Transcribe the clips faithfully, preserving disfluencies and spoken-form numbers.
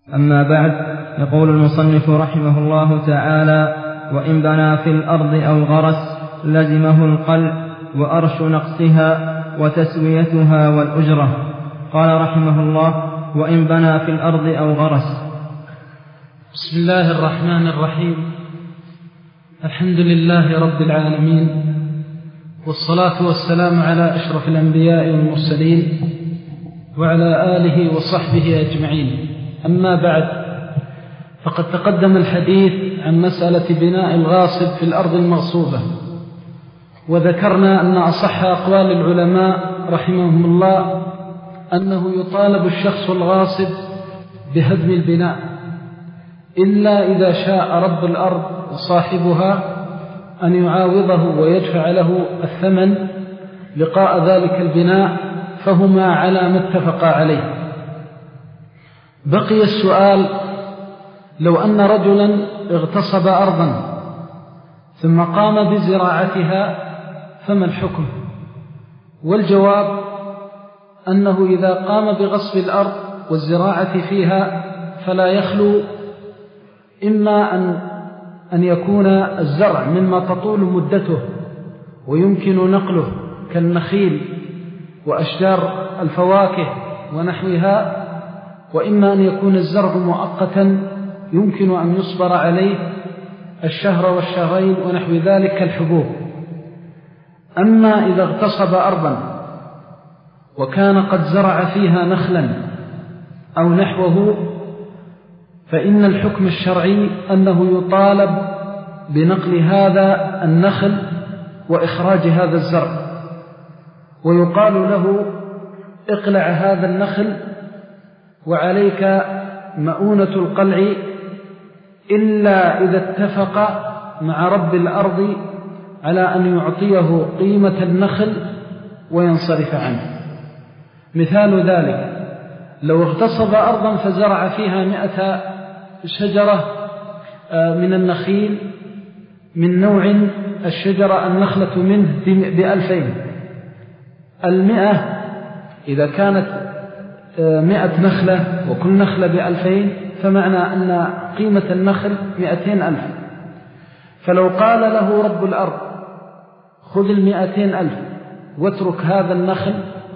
أما بعد، يقول المصنف رحمه الله تعالى: وإن بنى في الأرض أو غرس لزمه القلع وأرش نقصها وتسويتها والأجرة. قال رحمه الله: وإن بنى في الأرض أو غرس. بسم الله الرحمن الرحيم. الحمد لله رب العالمين، والصلاة والسلام على أشرف الأنبياء والمرسلين وعلى آله وصحبه أجمعين. أما بعد، فقد تقدم الحديث عن مسألة بناء الغاصب في الأرض المغصوبة، وذكرنا أن أصح أقوال العلماء رحمهم الله أنه يطالب الشخص الغاصب بهدم البناء، إلا إذا شاء رب الأرض وصاحبها أن يعاوضه ويدفع له الثمن لقاء ذلك البناء، فهما على ما اتفقا عليه. بقي السؤال: لو أن رجلا اغتصب أرضا ثم قام بزراعتها فما الحكم؟ والجواب أنه إذا قام بغصب الأرض والزراعة فيها فلا يخلو إما أن أن يكون الزرع مما تطول مدته ويمكن نقله كالنخيل وأشجار الفواكه ونحوها، وإما أن يكون الزرع مؤقتا يمكن أن يصبر عليه الشهر والشهرين ونحو ذلك كالحبوب. أما إذا اغتصب أرضا وكان قد زرع فيها نخلا أو نحوه، فإن الحكم الشرعي أنه يطالب بنقل هذا النخل وإخراج هذا الزرع، ويقال له: اقلع هذا النخل وعليك مؤونة القلع، إلا إذا اتفق مع رب الأرض على أن يعطيه قيمة النخل وينصرف عنه. مثال ذلك: لو اغتصب أرضا فزرع فيها مئة شجرة من النخيل من نوع الشجرة النخلة منه بألفين، المئة إذا كانت مئة نخلة وكل نخلة بألفين، فمعنى أن قيمة النخل مئتين ألف. فلو قال له رب الأرض: خذ المئتين ألف واترك هذا النخل،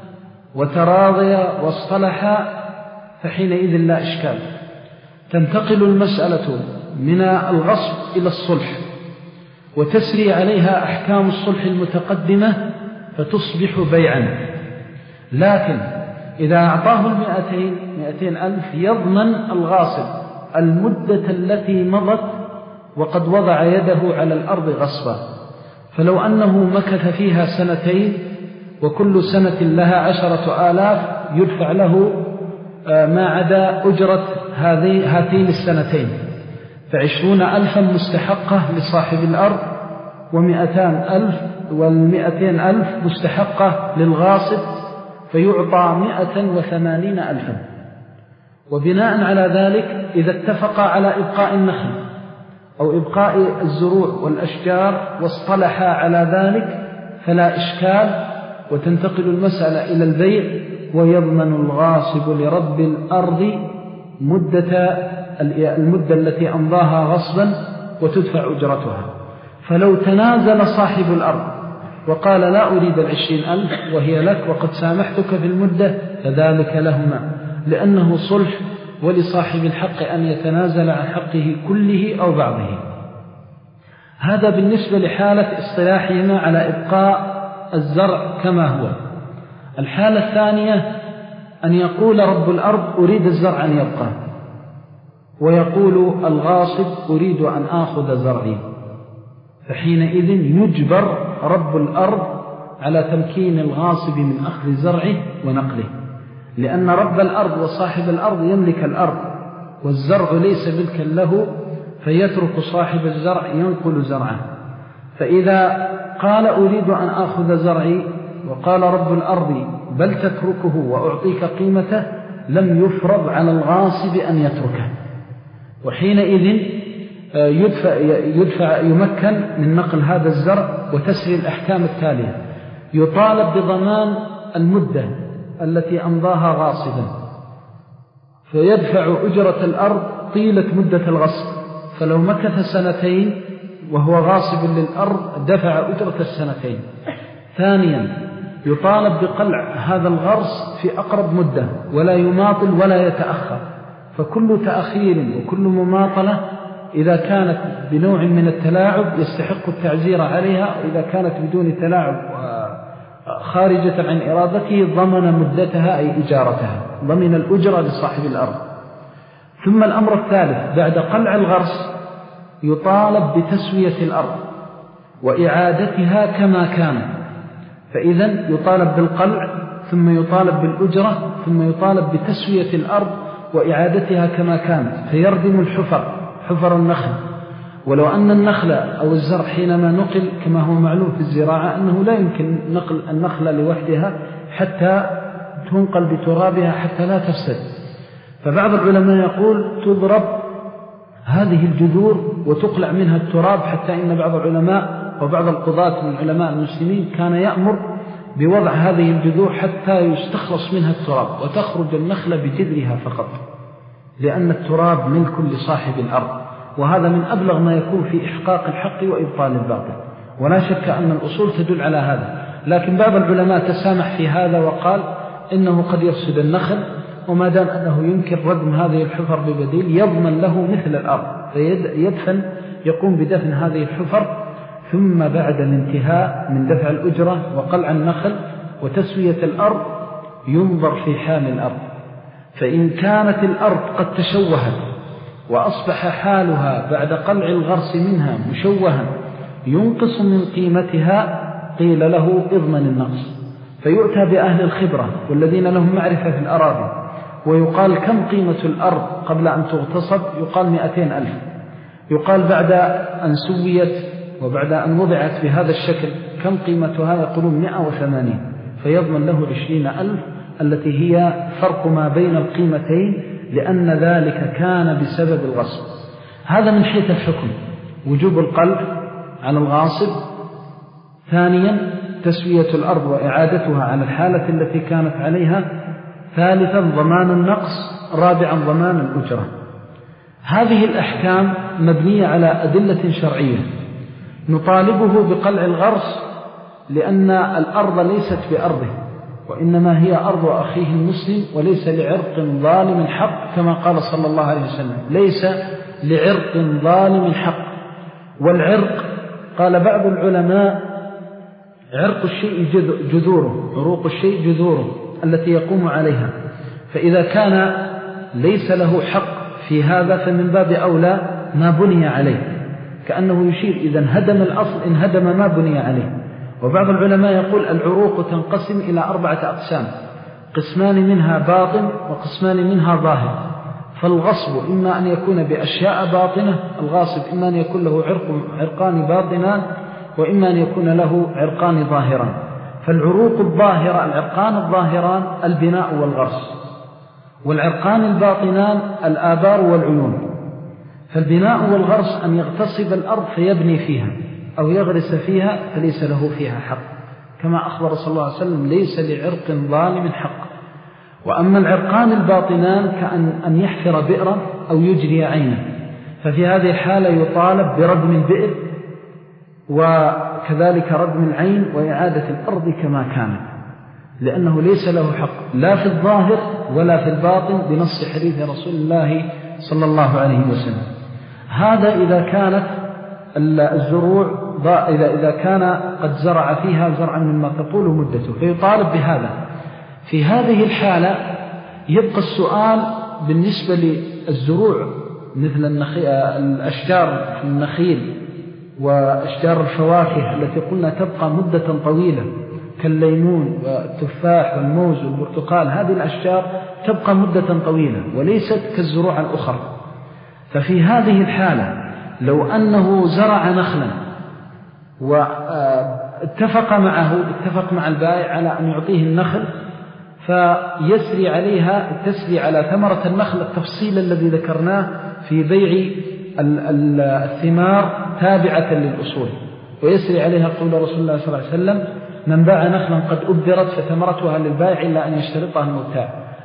وتراضي واصطلحا، فحينئذ لا إشكال. تنتقل المسألة من الغصب إلى الصلح، وتسري عليها أحكام الصلح المتقدمة فتصبح بيعا. لكن إذا أعطاه المئتين مئتين ألف يضمن الغاصب المدة التي مضت وقد وضع يده على الأرض غصبا. فلو أنه مكث فيها سنتين وكل سنة لها عشرة آلاف، يدفع له ما عدا أجرة هاتين السنتين، فعشرون ألفا مستحقة لصاحب الأرض، ومئتان ألف والمئتين ألف مستحقة للغاصب، فيعطى مئة وثمانين ألفا. وبناء على ذلك إذا اتفق على إبقاء النخل أو إبقاء الزروع والأشجار واصطلحا على ذلك فلا إشكال، وتنتقل المسألة إلى البيع، ويضمن الغاصب لرب الأرض مدة المدة التي أمضاها غصبا وتدفع أجرتها. فلو تنازل صاحب الأرض وقال: لا أريد العشرين ألف وهي لك وقد سامحتك في المدة، فذلك لهما، لأنه صلح، ولصاحب الحق أن يتنازل عن حقه كله أو بعضه. هذا بالنسبة لحالة اصطلاحهما على إبقاء الزرع كما هو. الحالة الثانية أن يقول رب الأرض: أريد الزرع أن يبقى، ويقول الغاصب: أريد أن آخذ زرعي، فحينئذ يجبر رب الأرض على تمكين الغاصب من أخذ زرعه ونقله، لأن رب الأرض وصاحب الأرض يملك الأرض والزرع ليس ملكا له، فيترك صاحب الزرع ينقل زرعه. فإذا قال: أريد أن آخذ زرعي، وقال رب الأرض: بل تتركه وأعطيك قيمته، لم يفرض على الغاصب أن يتركه، وحينئذ يدفع, يدفع يمكن من نقل هذا الزرع. وتسري الأحكام التالية: يطالب بضمان المدة التي أمضاها غاصبا، فيدفع أجرة الأرض طيلة مدة الغصب، فلو مكث سنتين وهو غاصب للأرض دفع أجرة السنتين. ثانيا يطالب بقلع هذا الغرس في أقرب مدة ولا يماطل ولا يتأخر، فكل تأخير وكل مماطلة إذا كانت بنوع من التلاعب يستحق التعزير عليها، وإذا كانت بدون تلاعب خارجة عن إرادته ضمن مدتها أي إجارتها، ضمن الأجرة لصاحب الأرض. ثم الأمر الثالث بعد قلع الغرس يطالب بتسوية الأرض وإعادتها كما كانت، فإذا يطالب بالقلع ثم يطالب بالأجرة ثم يطالب بتسوية الأرض وإعادتها كما كانت، فيردم الحفر حفر النخل. ولو أن النخل أو الزرع حينما نقل كما هو معلوم في الزراعة أنه لا يمكن نقل النخلة لوحدها حتى تنقل بترابها حتى لا تفسد، فبعض العلماء يقول تضرب هذه الجذور وتقلع منها التراب، حتى إن بعض العلماء وبعض القضاة من علماء المسلمين كان يأمر بوضع هذه الجذور حتى يستخلص منها التراب وتخرج النخلة بجذرها فقط، لأن التراب ملك لصاحب الأرض، وهذا من أبلغ ما يكون في إحقاق الحق وإبطال الباطل، ولا شك أن الأصول تدل على هذا. لكن بعض العلماء تسامح في هذا وقال إنه قد يفسد النخل، وما دام أنه يمكن ردم هذه الحفر ببديل يضمن له مثل الأرض، فيدفن يقوم بدفن هذه الحفر، ثم بعد الانتهاء من دفع الأجرة وقلع النخل وتسوية الأرض ينظر في حال الأرض، فإن كانت الأرض قد تشوهت وأصبح حالها بعد قلع الغرس منها مشوها ينقص من قيمتها قيل له اضمن النقص، فيؤتى بأهل الخبرة والذين لهم معرفة في الأراضي ويقال كم قيمة الأرض قبل أن تغتصب، يقال مئتين ألف، يقال بعد أن سويت وبعد أن وضعت بهذا الشكل كم قيمتها، يقولون مئة وثمانين، فيضمن له عشرين ألف التي هي فرق ما بين القيمتين، لأن ذلك كان بسبب الغصب. هذا من حيث الحكم وجوب القلع على الغاصب. ثانيا تسوية الأرض وإعادتها على الحالة التي كانت عليها. ثالثا ضمان النقص. رابعا ضمان الأجرة. هذه الأحكام مبنية على أدلة شرعية. نطالبه بقلع الغرس لأن الأرض ليست بأرضه، وإنما هي أرض أخيه المسلم، وليس لعرق ظالم حق، كما قال صلى الله عليه وسلم ليس لعرق ظالم حق. والعرق قال بعض العلماء عرق الشيء جذوره، عروق الشيء جذوره التي يقوم عليها، فإذا كان ليس له حق في هذا فمن باب أولى ما بني عليه، كأنه يشير إذا هدم الأصل إن هدم ما بني عليه. وبعض العلماء يقول العروق تنقسم إلى أربعة أقسام، قسمان منها باطن وقسمان منها ظاهر، فالغصب إما أن يكون بأشياء باطنة، الغاصب إما أن يكون له عرق عرقان باطنان وإما أن يكون له عرقان ظاهران. فالعروق الظاهرة العرقان الظاهران البناء والغرس، والعرقان الباطنان الآبار والعيون. فالبناء والغرس أن يغتصب الأرض فيبني فيها أو يغرس فيها فليس له فيها حق، كما أخبر صلى الله عليه وسلم ليس لعرق ظالم حق. وأما العرقان الباطنان كأن أن يحفر بئرا أو يجري عينا، ففي هذه الحالة يطالب بردم البئر وكذلك ردم العين وإعادة الأرض كما كانت، لأنه ليس له حق لا في الظاهر ولا في الباطن بنص حديث رسول الله صلى الله عليه وسلم. هذا إذا كانت الزروع إذا إذا كان قد زرع فيها زرعا مما تطول مدته فيطالب بهذا. في هذه الحالة يبقى السؤال بالنسبة للزروع مثل الأشجار في النخيل وأشجار الفواكه التي قلنا تبقى مدة طويلة كالليمون والتفاح والموز والبرتقال، هذه الأشجار تبقى مدة طويلة وليست كالزروع الأخرى. ففي هذه الحالة لو أنه زرع نخلا واتفق معه اتفق مع البائع على أن يعطيه النخل فيسري عليها تسري على ثمرة النخل التفصيل الذي ذكرناه في بيع الثمار تابعة للأصول، ويسري عليها قول رسول الله صلى الله عليه وسلم من باع نخلا قد أبدرت فثمرتها للبائع إلا أن يشترطها المبتاع،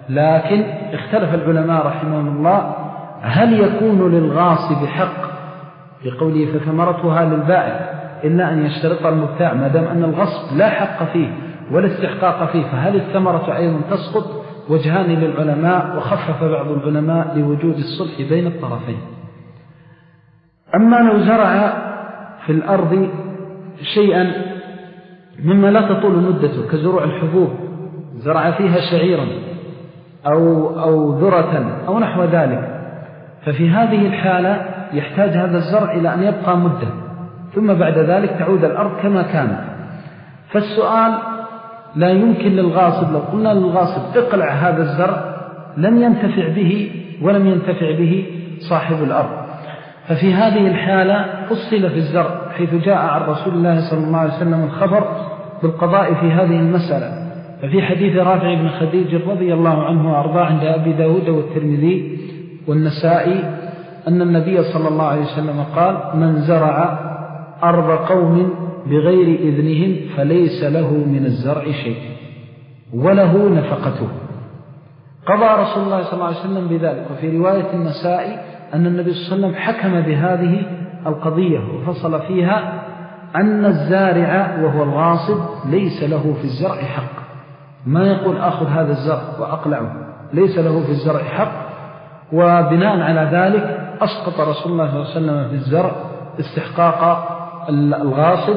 لكن اختلف العلماء رحمهم الله هل يكون للغاصب حق بقوله فثمرتها للبائع إلا أن يشترط المبتاع ما دام أن الغصب لا حق فيه ولا استحقاق فيه، فهل الثمرة أيضا تسقط؟ وجهان للعلماء، وخفف بعض العلماء لوجود الصلح بين الطرفين. أما لو زرع في الأرض شيئا مما لا تطول مدته كزروع الحبوب، زرع فيها شعيرا أو, أو ذرة أو نحو ذلك، ففي هذه الحالة يحتاج هذا الزرع إلى أن يبقى مدة ثم بعد ذلك تعود الأرض كما كانت. فالسؤال لا يمكن للغاصب، لو قلنا للغاصب اقلع هذا الزرع لم ينتفع به ولم ينتفع به صاحب الأرض. ففي هذه الحالة فصل في الزرع، حيث جاء عن رسول الله صلى الله عليه وسلم الخبر بالقضاء في هذه المسألة. ففي حديث رافع بن خديج رضي الله عنه وأرضاه عند أبي داود والترمذي والنسائي أن النبي صلى الله عليه وسلم قال: من زرع أرض قوم بغير إذنهم فليس له من الزرع شيء وله نفقته. قضى رسول الله صلى الله عليه وسلم بذلك. وفي رواية النسائي أن النبي صلى الله عليه وسلم حكم بهذه القضية وفصل فيها أن الزارع وهو الغاصب ليس له في الزرع حق. ما يقول أخذ هذا الزرع وأقلعه، ليس له في الزرع حق. وبناء على ذلك أسقط رسول الله صلى الله عليه وسلم في الزرع استحقاق الغاصب،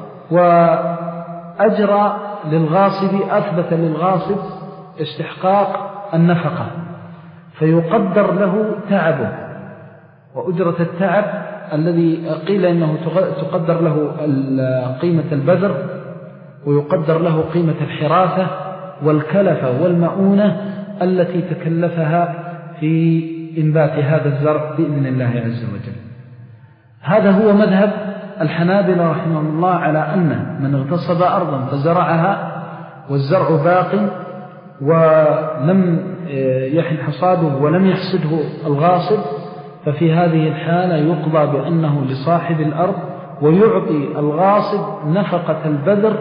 وأجرى للغاصب أثبت للغاصب استحقاق النفقة، فيقدر له تعبه وأجرة التعب الذي قيل إنه تقدر له قيمة البذر، ويقدر له قيمة الحراثة والكلفة والمؤونة التي تكلفها في إنبات هذا الزرع بإذن الله عز وجل. هذا هو مذهب الحنابلة رحمهم الله على أن من اغتصب أرضا فزرعها والزرع باق ولم يحن حصاده ولم يحصده الغاصب، ففي هذه الحالة يقضى بأنه لصاحب الأرض، ويعطي الغاصب نفقة البذر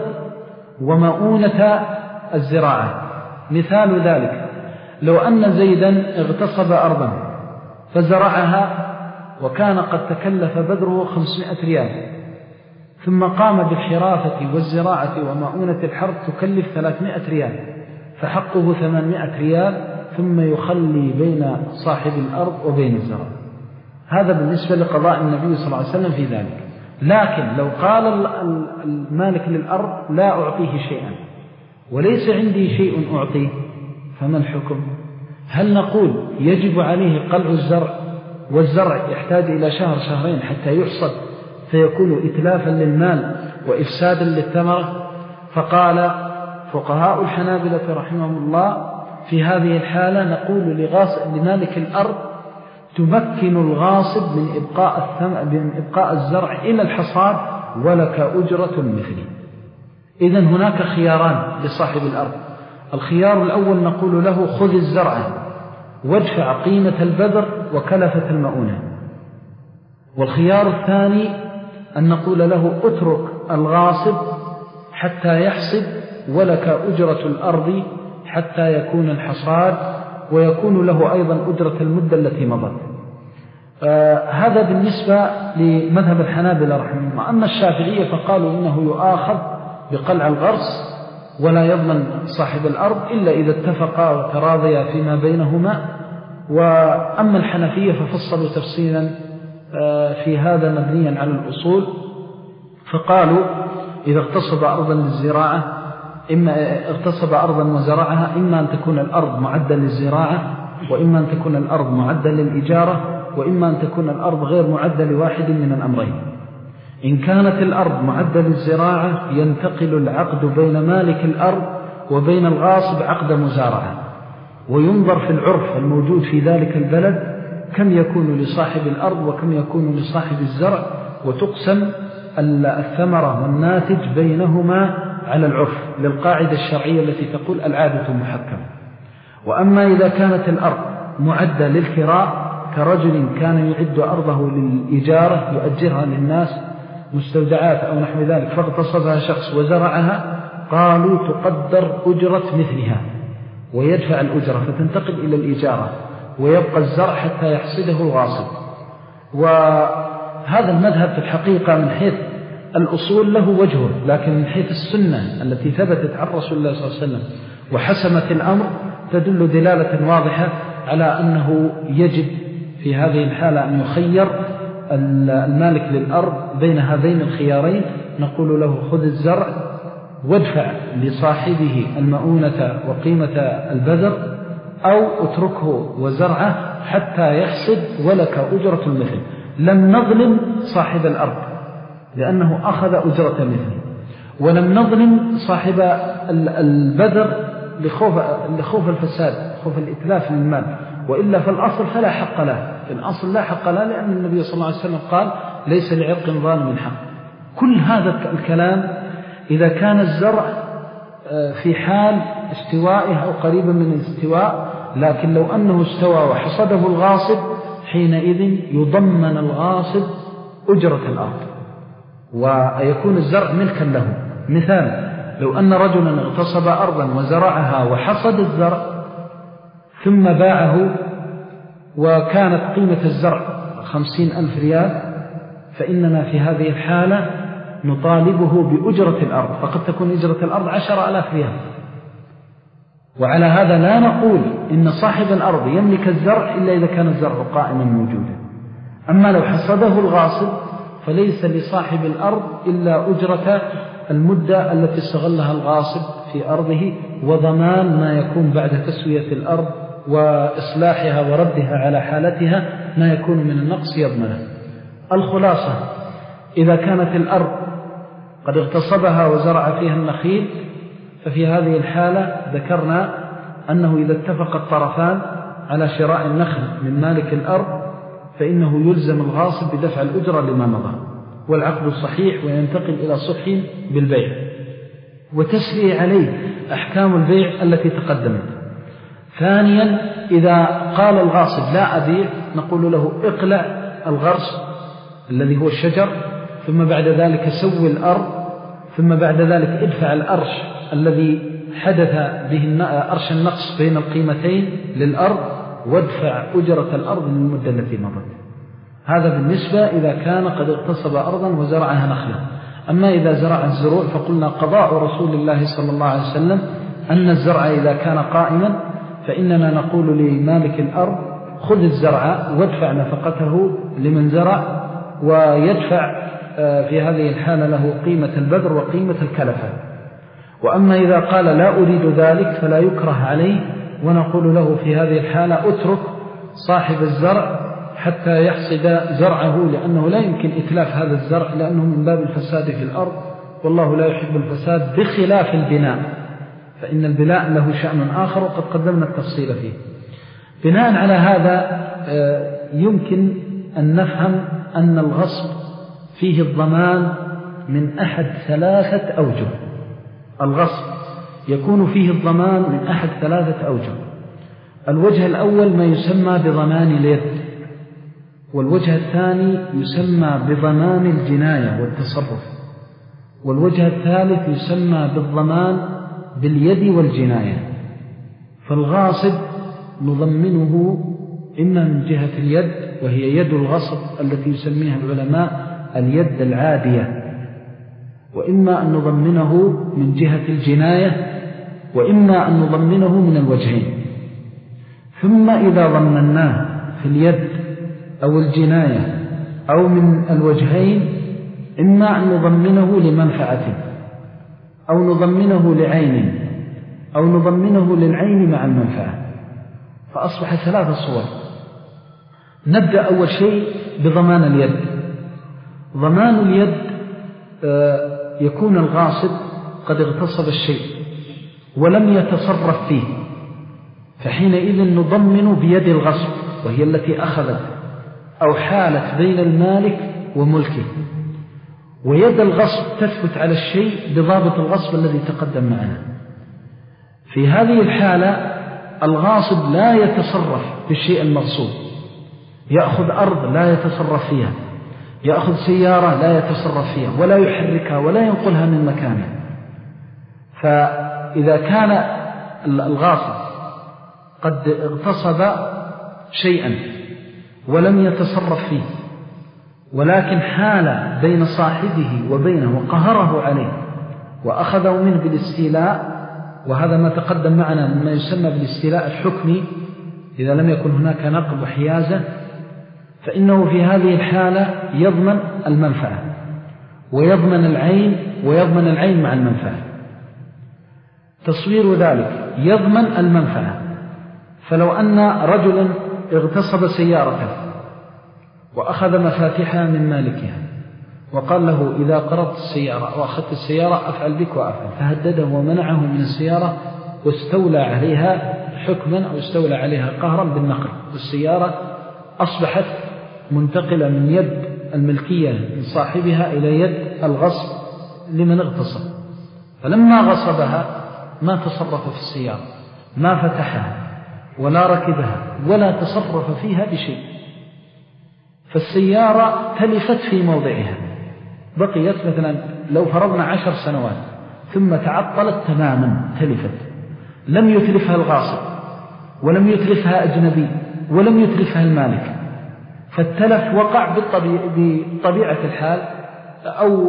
ومؤونة الزراعة. مثال ذلك لو أن زيدا اغتصب أرضا فزرعها وكان قد تكلف بذره خمسمائة ريال، ثم قام بالحراثة والزراعة ومؤونة الحرث تكلف ثلاثمائة ريال، فحقه ثمانمائة ريال، ثم يخلي بين صاحب الأرض وبين الزرع. هذا بالنسبة لقضاء النبي صلى الله عليه وسلم في ذلك. لكن لو قال المالك للأرض لا أعطيه شيئا وليس عندي شيء أعطيه، فما الحكم؟ هل نقول يجب عليه قلع الزرع والزرع يحتاج إلى شهر شهرين حتى يحصد فيكون إتلافا للمال وإفسادا للثمرة؟ فقال فقهاء الحنابلة رحمهم الله في هذه الحالة نقول لمالك الأرض تمكن الغاصب من إبقاء, من إبقاء الزرع إلى الحصاد ولك أجرة مثله. إذن هناك خياران لصاحب الأرض. الخيار الأول نقول له خذ الزرع وادفع قيمة البذر وكلفة المؤونة. والخيار الثاني أن نقول له اترك الغاصب حتى يحصد ولك أجرة الأرض حتى يكون الحصاد ويكون له أيضا أجرة المدة التي مضت. آه هذا بالنسبة لمذهب الحنابلة رحمه الله. أما الشافعية فقالوا إنه يؤاخذ بقلع الغرس ولا يضمن صاحب الأرض إلا إذا اتفقا وتراضيا فيما بينهما. وأما الحنفية ففصلوا تفصيلا في هذا مبنيا على الأصول، فقالوا إذا اغتصب أرضا للزراعة إما اغتصب أرضا وزرعها إما أن تكون الأرض معدة للزراعة، وإما أن تكون الأرض معدة للإجارة، وإما أن تكون الأرض غير معدة لواحد من الأمرين. إن كانت الأرض معدة للزراعة ينتقل العقد بين مالك الأرض وبين الغاصب عقد مزارعة، وينظر في العرف الموجود في ذلك البلد كم يكون لصاحب الأرض وكم يكون لصاحب الزرع، وتقسم الثمرة والناتج بينهما على العرف للقاعدة الشرعية التي تقول العادة محكمة. وأما إذا كانت الأرض معدة للكراء كرجل كان يعد أرضه للإجارة يؤجرها للناس مستودعات أو نحو ذلك فاغتصبها شخص وزرعها، قالوا تقدر أجرة مثلها ويدفع الأجرة فتنتقل إلى الإجارة، ويبقى الزرع حتى يحصده الغاصب. وهذا المذهب في الحقيقة من حيث الأصول له وجهه، لكن من حيث السنة التي ثبتت عن رسول الله صلى الله عليه وسلم وحسمت الأمر تدل دلالة واضحة على أنه يجب في هذه الحالة أن يخير المالك للأرض بين هذين الخيارين. نقول له خذ الزرع وادفع لصاحبه المؤونة وقيمة البذر، أو اتركه وزرعه حتى يحصد ولك أجرة المثل. لم نظلم صاحب الأرض لأنه أخذ أجرة مثل، ولم نظلم صاحب البذر لخوف, لخوف الفساد، خوف الإتلاف للمال، وإلا فالأصل فلا حق له. الأصل لا حق له، لأن النبي صلى الله عليه وسلم قال ليس لعرق ظالم حق. كل هذا الكلام إذا كان الزرع في حال استوائه أو قريبا من الاستواء، لكن لو أنه استوى وحصده الغاصب حينئذ يضمن الغاصب أجرة الأرض ويكون الزرع ملكا له. مثال: لو أن رجلا اغتصب أرضا وزرعها وحصد الزرع ثم باعه وكانت قيمة الزرع خمسين ألف ريال، فإننا في هذه الحالة نطالبه بأجرة الأرض، فقد تكون أجرة الأرض عشر ألاف ريال. وعلى هذا لا نقول إن صاحب الأرض يملك الزرع إلا إذا كان الزرع قائما موجودا. أما لو حصده الغاصب فليس لصاحب الأرض إلا أجرة المدة التي استغلها الغاصب في أرضه، وضمان ما يكون بعد تسوية الأرض وإصلاحها وردها على حالتها ما يكون من النقص يضمنه. الخلاصة: إذا كانت الأرض قد اغتصبها وزرع فيها النخيل، ففي هذه الحالة ذكرنا أنه إذا اتفق الطرفان على شراء النخل من مالك الأرض فإنه يلزم الغاصب بدفع الأجرة لما مضى، والعقد صحيح وينتقل إلى صلح بالبيع، وتسري عليه أحكام البيع التي تقدمت. ثانيا: إذا قال الغاصب لا أبيع، نقول له اقلع الغرس الذي هو الشجر، ثم بعد ذلك سوي الأرض، ثم بعد ذلك ادفع الأرش الذي حدث به أرش النقص بين القيمتين للأرض، وادفع أجرة الأرض من المدة التي مضت. هذا بالنسبة إذا كان قد اغتصب أرضا وزرعها نخلا. أما إذا زرع الزروع فقلنا قضاء رسول الله صلى الله عليه وسلم أن الزرع إذا كان قائما فإننا نقول لمالك الأرض خذ الزرع وادفع نفقته لمن زرع، ويدفع في هذه الحالة له قيمة البذر وقيمة الكلفة. وأما إذا قال لا أريد ذلك فلا يكره عليه، ونقول له في هذه الحالة اترك صاحب الزرع حتى يحصد زرعه، لأنه لا يمكن إتلاف هذا الزرع لأنه من باب الفساد في الأرض، والله لا يحب الفساد، بخلاف البناء، فإن البناء له شأن آخر وقد قدمنا التفصيل فيه. بناء على هذا يمكن أن نفهم أن الغصب فيه الضمان من أحد ثلاثة أوجه. الغصب يكون فيه الضمان من أحد ثلاثة أوجه. الوجه الأول ما يسمى بضمان اليد، والوجه الثاني يسمى بضمان الجناية والتصرف، والوجه الثالث يسمى بالضمان باليد والجناية. فالغاصب نضمنه إما من جهة اليد وهي يد الغصب التي يسميها العلماء اليد العادية، وإما أن نضمنه من جهة الجناية، وإما أن نضمنه من الوجهين. ثم إذا ضمناه في اليد أو الجناية أو من الوجهين، إما أن نضمنه لمنفعة أو نضمنه لعين أو نضمنه للعين مع المنفعة، فأصبح ثلاثة صور. نبدأ أول شيء بضمان اليد. ضمان اليد يكون الغاصب قد اغتصب الشيء ولم يتصرف فيه، فحينئذ نضمن بيد الغصب وهي التي أخذت أو حالت بين المالك وملكه، ويد الغصب تثبت على الشيء بضابط الغصب الذي تقدم معنا. في هذه الحالة الغاصب لا يتصرف بالشيء المغصوب، يأخذ أرض لا يتصرف فيها، يأخذ سيارة لا يتصرف فيها ولا يحركها ولا ينقلها من مكانها. فإذا كان الغاصب قد اغتصب شيئا ولم يتصرف فيه، ولكن حال بين صاحبه وبينه وقهره عليه وأخذه منه بالاستيلاء، وهذا ما تقدم معنا مما يسمى بالاستيلاء الحكمي إذا لم يكن هناك نقب وحيازة، فإنه في هذه الحالة يضمن المنفعة ويضمن العين ويضمن العين مع المنفعة. تصوير ذلك يضمن المنفعة، فلو أن رجلا اغتصب سيارته وأخذ مفاتيحها من مالكها وقال له إذا قرضت السيارة أو أخذت السيارة أفعل بك وأفعل، فهدده ومنعه من السيارة واستولى عليها حكما أو استولى عليها قهرا بالنقل، والسيارة أصبحت منتقلة من يد الملكية من صاحبها إلى يد الغصب لمن اغتصب. فلما غصبها ما تصرف في السيارة، ما فتحها ولا ركبها ولا تصرف فيها بشيء، فالسيارة تلفت في موضعها، بقيت مثلا لو فرضنا عشر سنوات ثم تعطلت تماما تلفت، لم يتلفها الغاصب ولم يتلفها أجنبي ولم يتلفها المالك، فالتلف وقع بطبيعة الحال، أو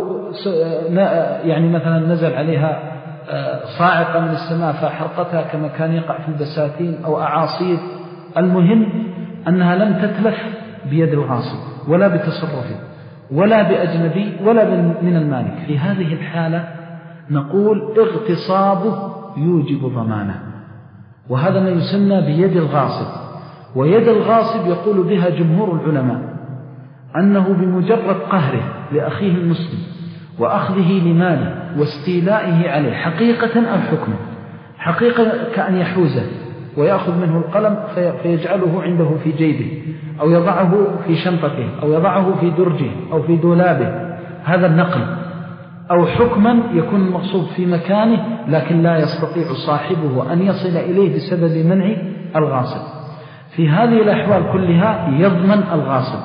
يعني مثلا نزل عليها صاعقة من السماء فحرقتها كما كان يقع في البساتين أو أعاصير. المهم أنها لم تتلف بيد الغاصب ولا بتصرفه ولا بأجنبي ولا من المالك. في هذه الحالة نقول اغتصابه يوجب ضمانه، وهذا ما يسمى بيد الغاصب. ويد الغاصب يقول بها جمهور العلماء أنه بمجرد قهره لأخيه المسلم وأخذه لماله واستيلائه عليه حقيقة أو حكما، حقيقة كأن يحوزه ويأخذ منه القلم فيجعله عنده في جيبه أو يضعه في شنطته أو يضعه في درجه أو في دولابه، هذا النقل. أو حكما يكون المغصوب في مكانه لكن لا يستطيع صاحبه أن يصل إليه بسبب منع الغاصب. في هذه الأحوال كلها يضمن الغاصب،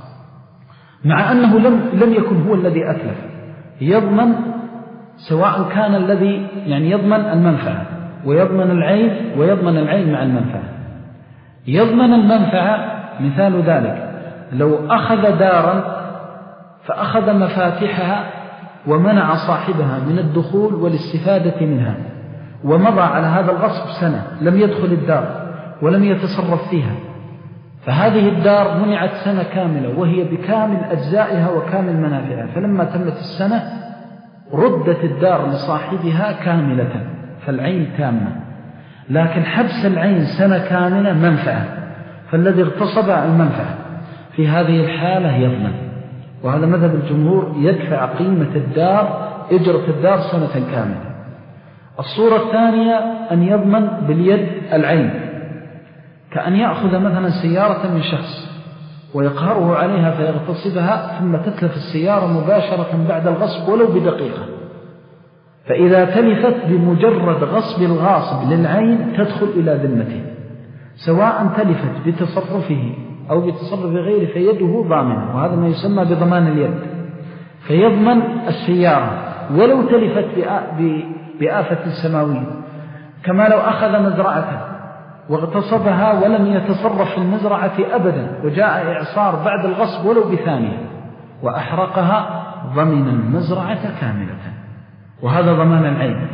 مع أنه لم, لم يكن هو الذي أتلف، يضمن سواء كان الذي يعني يضمن المنفعة ويضمن العين ويضمن العين مع المنفعة. يضمن المنفعة مثال ذلك لو أخذ دارا فأخذ مفاتيحها ومنع صاحبها من الدخول والاستفادة منها ومضى على هذا الغصب سنة لم يدخل الدار ولم يتصرف فيها، فهذه الدار منعت سنة كاملة وهي بكامل أجزائها وكامل منافعها، فلما تمت السنة ردت الدار لصاحبها كاملة، فالعين تامة. لكن حبس العين سنة كاملة منفعة، فالذي اغتصب المنفعة في هذه الحالة يضمن، وهذا مذهب الجمهور، يدفع قيمة الدار إجرة الدار سنة كاملة. الصورة الثانية أن يضمن باليد العين، كأن يأخذ مثلا سيارة من شخص ويقهره عليها فيغتصبها ثم تتلف السيارة مباشرة بعد الغصب ولو بدقيقة، فإذا تلفت بمجرد غصب الغاصب للعين تدخل إلى ذمته، سواء تلفت بتصرفه أو بتصرف غيره فيده ضامنة، وهذا ما يسمى بضمان اليد. فيضمن السيارة ولو تلفت بآفة سماوية، كما لو أخذ مزرعته واغتصبها ولم يتصرف في المزرعة أبدا وجاء إعصار بعد الغصب ولو بثانية وأحرقها، ضمن المزرعة كاملة، وهذا ضمان العين.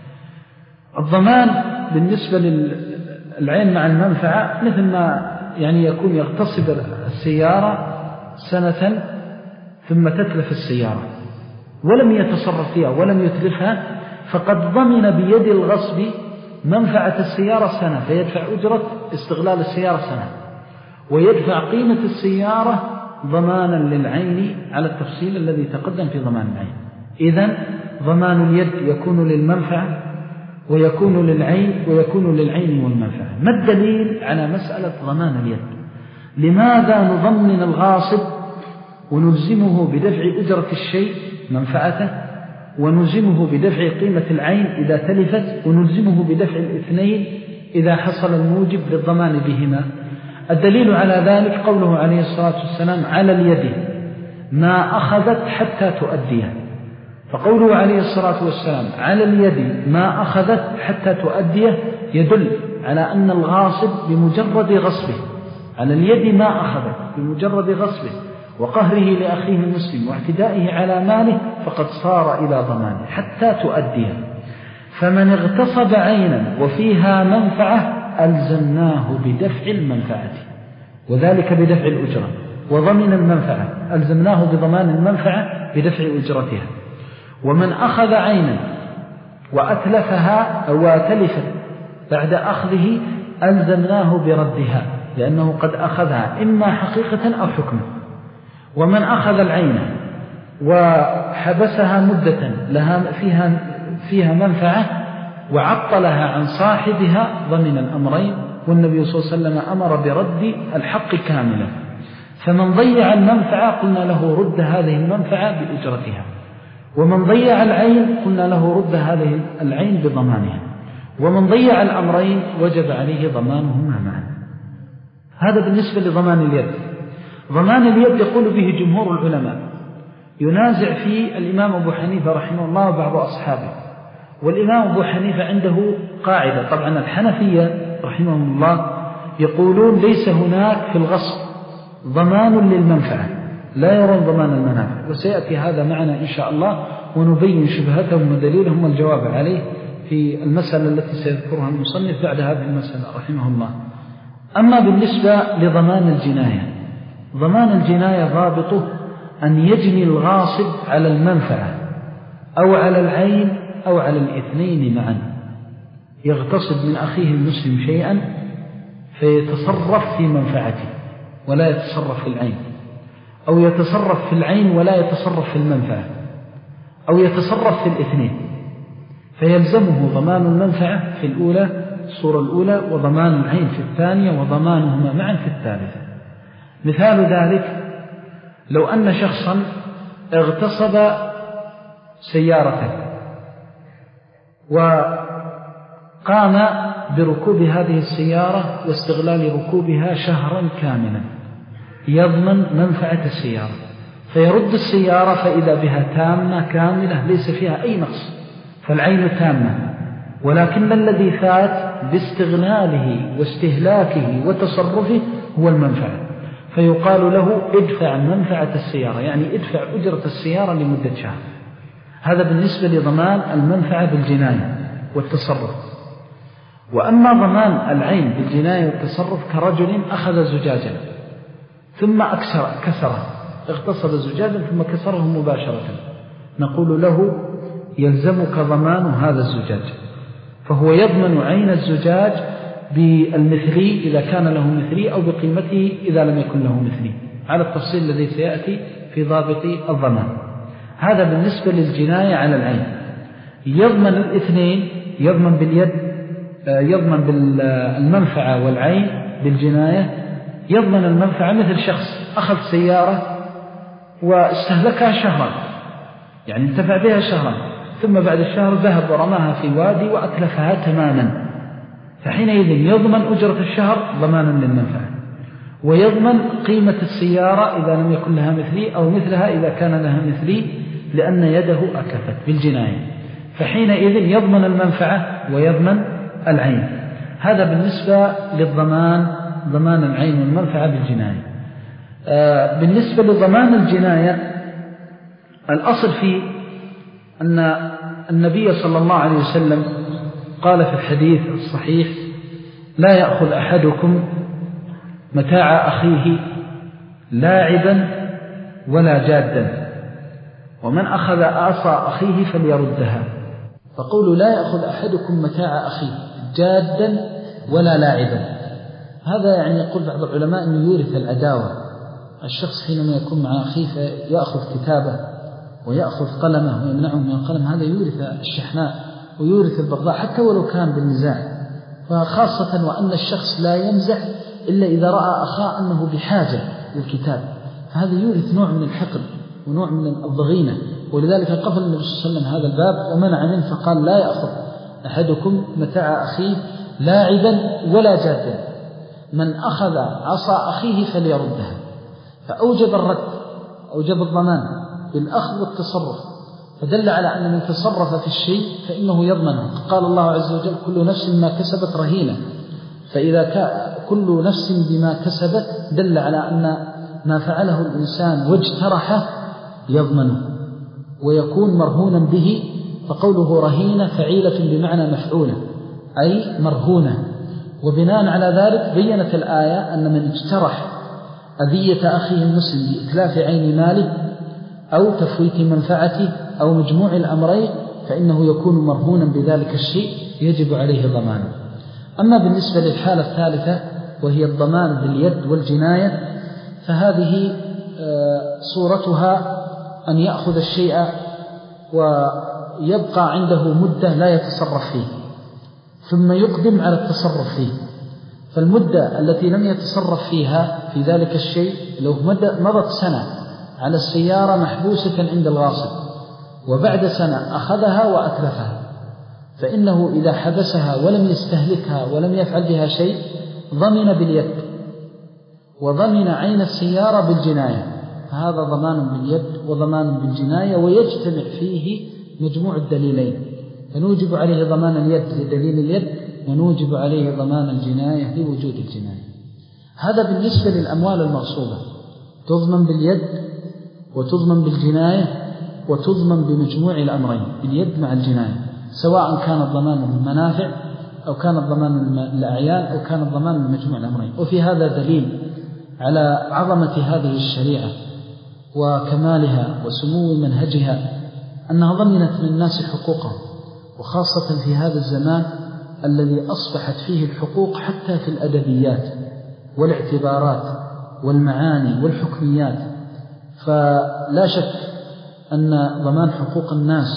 الضمان بالنسبة للعين مع المنفعة مثل ما يعني يكون يغتصب السيارة سنة ثم تتلف السيارة ولم يتصرف فيها ولم يتلفها، فقد ضمن بيد الغصب منفعة السيارة سنة، فيدفع أجرة استغلال السيارة سنة، ويدفع قيمة السيارة ضمانا للعين على التفصيل الذي تقدم في ضمان العين. إذن ضمان اليد يكون للمنفعة ويكون للعين ويكون للعين والمنفعة. ما الدليل على مسألة ضمان اليد؟ لماذا نضمن الغاصب ونلزمه بدفع أجرة الشيء منفعته، ونلزمه بدفع قيمة العين إذا تلفت، ونلزمه بدفع الاثنين إذا حصل الموجب للضمان بهما؟ الدليل على ذلك قوله عليه الصلاة والسلام على اليد ما أخذت حتى تؤديه، فقوله عليه الصلاة والسلام على اليد ما أخذت حتى تؤديه يدل على أن الغاصب بمجرد غصبه على اليد ما أخذت، بمجرد غصبه وقهره لأخيه المسلم واعتدائه على ماله فقد صار إلى ضمانه حتى تؤديه. فمن اغتصب عينا وفيها منفعة ألزمناه بدفع المنفعة، وذلك بدفع الأجرة، وضمن المنفعة ألزمناه بضمان المنفعة بدفع أجرتها. ومن أخذ عينا وأتلفها أو أتلفت بعد أخذه ألزمناه بردها، لأنه قد أخذها إما حقيقة أو حكما. ومن أخذ العين وحبسها مدة لها فيها, فيها منفعة وعطلها عن صاحبها ضمن الأمرين، والنبي صلى الله عليه وسلم أمر برد الحق كاملا. فمن ضيع المنفعة قلنا له رد هذه المنفعة بأجرتها، ومن ضيع العين قلنا له رد هذه العين بضمانها، ومن ضيع الأمرين وجب عليه ضمانهما معا. هذا بالنسبة لضمان اليد. ضمان اليد يقول به جمهور العلماء، ينازع فيه الإمام أبو حنيفة رحمه الله وبعض أصحابه. والإمام أبو حنيفة عنده قاعدة، طبعا الحنفية رحمهم الله يقولون ليس هناك في الغصب ضمان للمنفعة، لا يرون ضمان المنافع، وسيأتي هذا معنا إن شاء الله ونبين شبهتهم ودليلهم والجواب عليه في المسألة التي سيذكرها المصنف بعد هذه المسألة رحمه الله. أما بالنسبة لضمان الجناية، ضمان الجناية ضابطه أن يجني الغاصب على المنفعة أو على العين أو على الاثنين معا. يغتصب من أخيه المسلم شيئا فيتصرف في منفعته ولا يتصرف في العين، أو يتصرف في العين ولا يتصرف في المنفعة، أو يتصرف في الاثنين، فيلزمه ضمان المنفعة في الأولى الصورة الأولى وضمان العين في الثانية وضمانهما معا في الثالثة. مثال ذلك لو أن شخصا اغتصب سيارة وقام بركوب هذه السيارة واستغلال ركوبها شهرا كاملا، يضمن منفعة السيارة، فيرد السيارة فإذا بها تامة كاملة ليس فيها أي نقص، فالعين تامة، ولكن الذي فات باستغلاله واستهلاكه وتصرفه هو المنفعة، فيقال له ادفع منفعة السيارة، يعني ادفع أجرة السيارة لمدة شهر. هذا بالنسبة لضمان المنفعة بالجناية والتصرف. وأما ضمان العين بالجناية والتصرف كرجل أخذ زجاجا ثم أكسر كسره، اغتصب زجاجا ثم كسره مباشرة، نقول له يلزمك ضمان هذا الزجاج، فهو يضمن عين الزجاج بالمثلي إذا كان له مثلي أو بقيمته إذا لم يكن له مثلي، على التفصيل الذي سيأتي في ضابط الضمان. هذا بالنسبة للجناية على العين. يضمن الاثنين، يضمن باليد، يضمن بالمنفعة والعين بالجناية. يضمن المنفعة مثل شخص أخذ سيارة واستهلكها شهرا، يعني انتفع بها شهرا، ثم بعد الشهر ذهب ورماها في وادي وأتلفها تماما، فحينئذ يضمن أجرة الشهر ضمانا للمنفعة، ويضمن قيمة السيارة إذا لم يكن لها مثلي أو مثلها إذا كان لها مثلي لأن يده أكفت بالجناية، فحينئذ يضمن المنفعة ويضمن العين. هذا بالنسبة للضمان، ضمان العين والمنفعة بالجناية. آه بالنسبة لضمان الجناية الأصل فيه أن النبي صلى الله عليه وسلم قال في الحديث الصحيح: لا يأخذ أحدكم متاع أخيه لاعبا ولا جادا، ومن أخذ آصى أخيه فليردها. فقولوا لا يأخذ أحدكم متاع أخيه جادا ولا لاعبا، هذا يعني يقول بعض العلماء أنه يورث العداوة. الشخص حينما يكون مع أخيه فيأخذ كتابه ويأخذ قلمه ويمنعه من القلم، هذا يورث الشحناء ويورث البغضاء حتى ولو كان بالنزاع، فخاصة وأن الشخص لا يمزح إلا إذا رأى أخاه أنه بحاجة للكتاب، فهذا يورث نوع من الحقد ونوع من الضغينة. ولذلك قفل النبي صلى الله عليه وسلم هذا الباب ومنع منه، فقال: لا يأخذ أحدكم متاع أخيه لاعبا ولا جادا، من أخذ عصا أخيه فليردها. فأوجب الرد، أوجب الضمان بالأخذ والتصرف، فدل على أن من تصرف في الشيء فإنه يضمنه. قال الله عز وجل كل نفس ما كسبت رهينة، فإذا كان كل نفس بما كسبت دل على أن ما فعله الإنسان واجترحه يضمنه ويكون مرهونا به. فقوله رهينة فعيلة بمعنى مفعولة أي مرهونة. وبناء على ذلك بيّنت الآية أن من اجترح أذية أخيه المسلم بإتلاف عين ماله أو تفويت منفعته أو مجموع الأمرين فإنه يكون مرهونا بذلك الشيء يجب عليه ضمانه. أما بالنسبة للحالة الثالثة وهي الضمان باليد والجناية فهذه صورتها أن يأخذ الشيء ويبقى عنده مدة لا يتصرف فيه ثم يقدم على التصرف فيه. فالمدة التي لم يتصرف فيها في ذلك الشيء لو مضت سنة على السيارة محبوسة عند الغاصب وبعد سنة أخذها وأتلفها فإنه إذا حبسها ولم يستهلكها ولم يفعل بها شيء ضمن باليد وضمن عين السيارة بالجناية. فهذا ضمان باليد وضمان بالجناية ويجتمع فيه مجموع الدليلين، فنوجب عليه ضمان اليد لدليل اليد ونوجب عليه ضمان الجناية لوجود الجناية. هذا بالنسبة للأموال المغصوبة تضمن باليد وتضمن بالجناية وتضمن بمجموع الأمرين باليد مع الجناية، سواء كان الضمان المنافع أو كان الضمان الأعيان أو كان الضمان بمجموع الأمرين. وفي هذا دليل على عظمة هذه الشريعة وكمالها وسمو منهجها أنها ضمنت للناس حقوقهم، وخاصة في هذا الزمان الذي أصبحت فيه الحقوق حتى في الأدبيات والاعتبارات والمعاني والحكميات. فلا شك أن ضمان حقوق الناس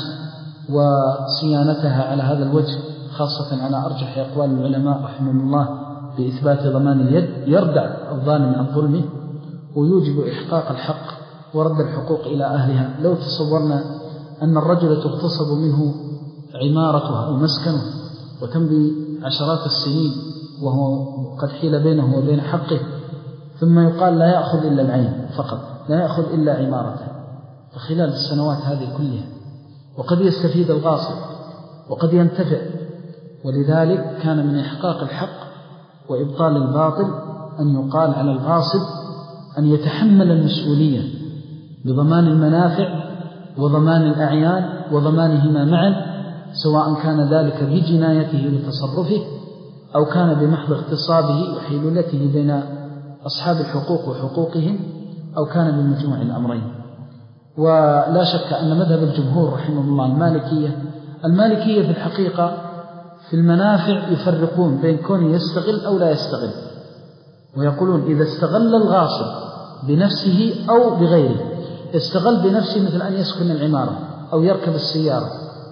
وصيانتها على هذا الوجه خاصة على أرجح أقوال العلماء رحمهم الله بإثبات ضمان اليد يردع الظالم عن ظلمه ويوجب إحقاق الحق ورد الحقوق إلى أهلها. لو تصورنا أن الرجل تغتصب منه عمارته أو مسكنه وتمضي عشرات السنين وهو قد حيل بينه وبين حقه ثم يقال لا يأخذ إلا العين فقط لا يأخذ إلا عمارته، فخلال السنوات هذه كلها وقد يستفيد الغاصب وقد ينتفع. ولذلك كان من إحقاق الحق وإبطال الباطل أن يقال على الغاصب أن يتحمل المسؤولية بضمان المنافع وضمان الأعيان وضمانهما معا، سواء كان ذلك بجنايته وتصرفه أو كان بمحض اغتصابه وحيلولته بين أصحاب الحقوق وحقوقهم أو كان بمجموع الأمرين. ولا شك أن مذهب الجمهور رحمه الله المالكية المالكية في الحقيقة في المنافع يفرقون بين كونه يستغل أو لا يستغل، ويقولون إذا استغل الغاصب بنفسه أو بغيره. استغل بنفسه مثل أن يسكن العمارة أو يركب السيارة،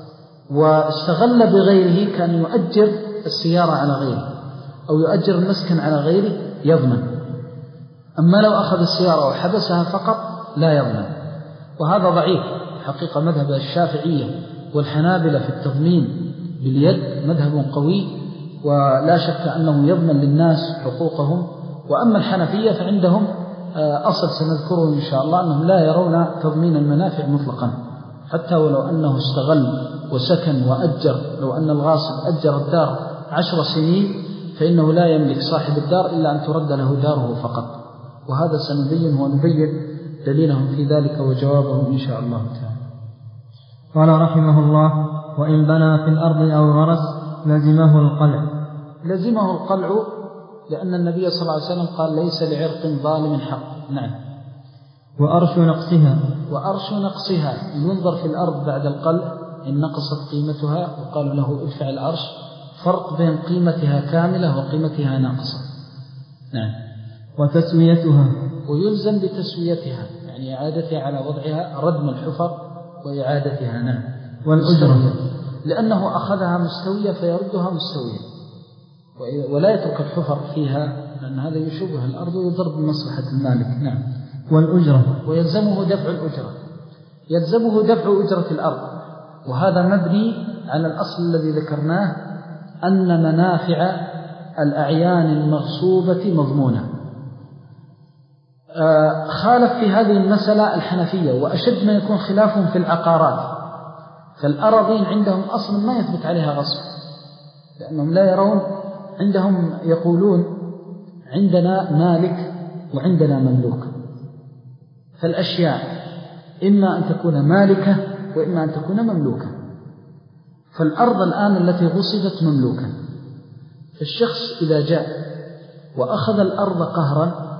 واستغل بغيره كان يؤجر السيارة على غيره أو يؤجر المسكن على غيره يضمن. أما لو أخذ السيارة وحبسها فقط لا يضمن، وهذا ضعيف حقيقة. مذهب الشافعية والحنابلة في التضمين باليد مذهب قوي ولا شك أنه يضمن للناس حقوقهم. وأما الحنفية فعندهم أصل سنذكره إن شاء الله أنهم لا يرون تضمين المنافع مطلقا، حتى ولو أنه استغل وسكن وأجر. لو أن الغاصب أجر الدار عشر سنين فإنه لا يملك صاحب الدار إلا أن ترد له داره فقط. وهذا سنبين ونبين دليلهم في ذلك وجوابهم إن شاء الله تعالى. قال رحمه الله: وإن بنى في الأرض أو غرس لزمه القلع. لزمه القلع لأن النبي صلى الله عليه وسلم قال: ليس لعرق ظالم حق. نعم. وأرش نقصها. وأرش نقصها ينظر في الأرض بعد القلع إن نقصت قيمتها وقال له ارفع الأرش، فرق بين قيمتها كاملة وقيمتها ناقصة. نعم. وتسويتها، ويلزم بتسويتها يعني إعادتها على وضعها، ردم الحفر وإعادتها. نعم. والأجرة لأنه أخذها مستوية فيردها مستوية ولا يترك الحفر فيها لأن هذا يشوبها الأرض ويضرب بمصلحة المالك. نعم. والأجرة، ويلزمه دفع الأجرة، يلزمه دفع أجرة الأرض. وهذا مبني على الأصل الذي ذكرناه أن منافع الأعيان المغصوبة مضمونة. خالف في هذه المسألة الحنفية، وأشد ما يكون خلافهم في العقارات، فالأراضين عندهم أصلا ما يثبت عليها غصب، لأنهم لا يرون، عندهم يقولون عندنا مالك وعندنا مملوك، فالأشياء إما أن تكون مالكة وإما أن تكون مملوكة. فالأرض الآن التي غصبت مملوكة، فالشخص إذا جاء وأخذ الأرض قهرا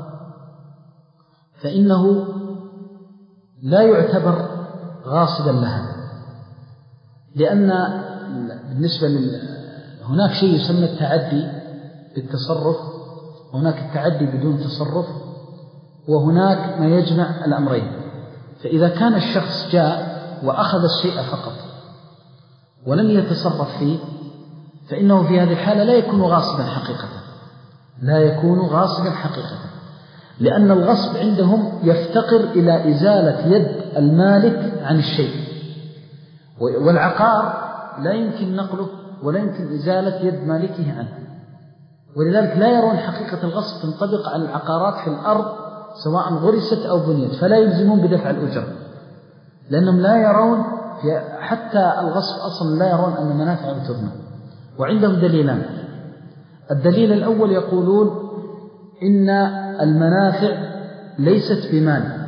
فإنه لا يعتبر غاصبا لها، لأن بالنسبة لل... هناك شيء يسمى التعدي بالتصرف، وهناك التعدي بدون تصرف، وهناك ما يجمع الأمرين. فإذا كان الشخص جاء وأخذ الشيء فقط ولم يتصرف فيه فإنه في هذه الحالة لا يكون غاصبا حقيقة، لا يكون غاصبا حقيقة، لأن الغصب عندهم يفتقر إلى إزالة يد المالك عن الشيء، والعقار لا يمكن نقله ولا يمكن إزالة يد مالكه عنه، ولذلك لا يرون حقيقة الغصب تنطبق على العقارات في الأرض سواء غرست أو بنيت، فلا يلزمون بدفع الأجرة، لأنهم لا يرون حتى الغصب أصلا لا يرون أن منافعه تضمن. وعندهم دليلان. الدليل الأول يقولون إن المنافع ليست بمال،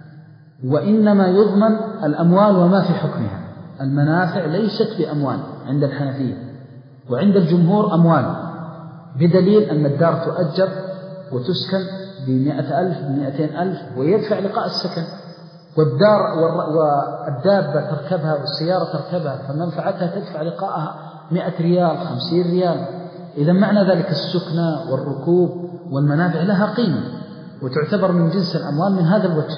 وإنما يضمن الأموال وما في حكمها. المنافع ليست بأموال عند الحنفية، وعند الجمهور أموال، بدليل أن الدار تؤجر وتسكن بمئة ألف بمئتين ألف ويدفع لقاء السكن، والدار والدابة تركبها والسيارة تركبها فمنفعتها تدفع لقاءها مئة ريال خمسين ريال. إذا معنى ذلك السكنة والركوب والمنافع لها قيمة وتعتبر من جنس الأموال من هذا الوجه.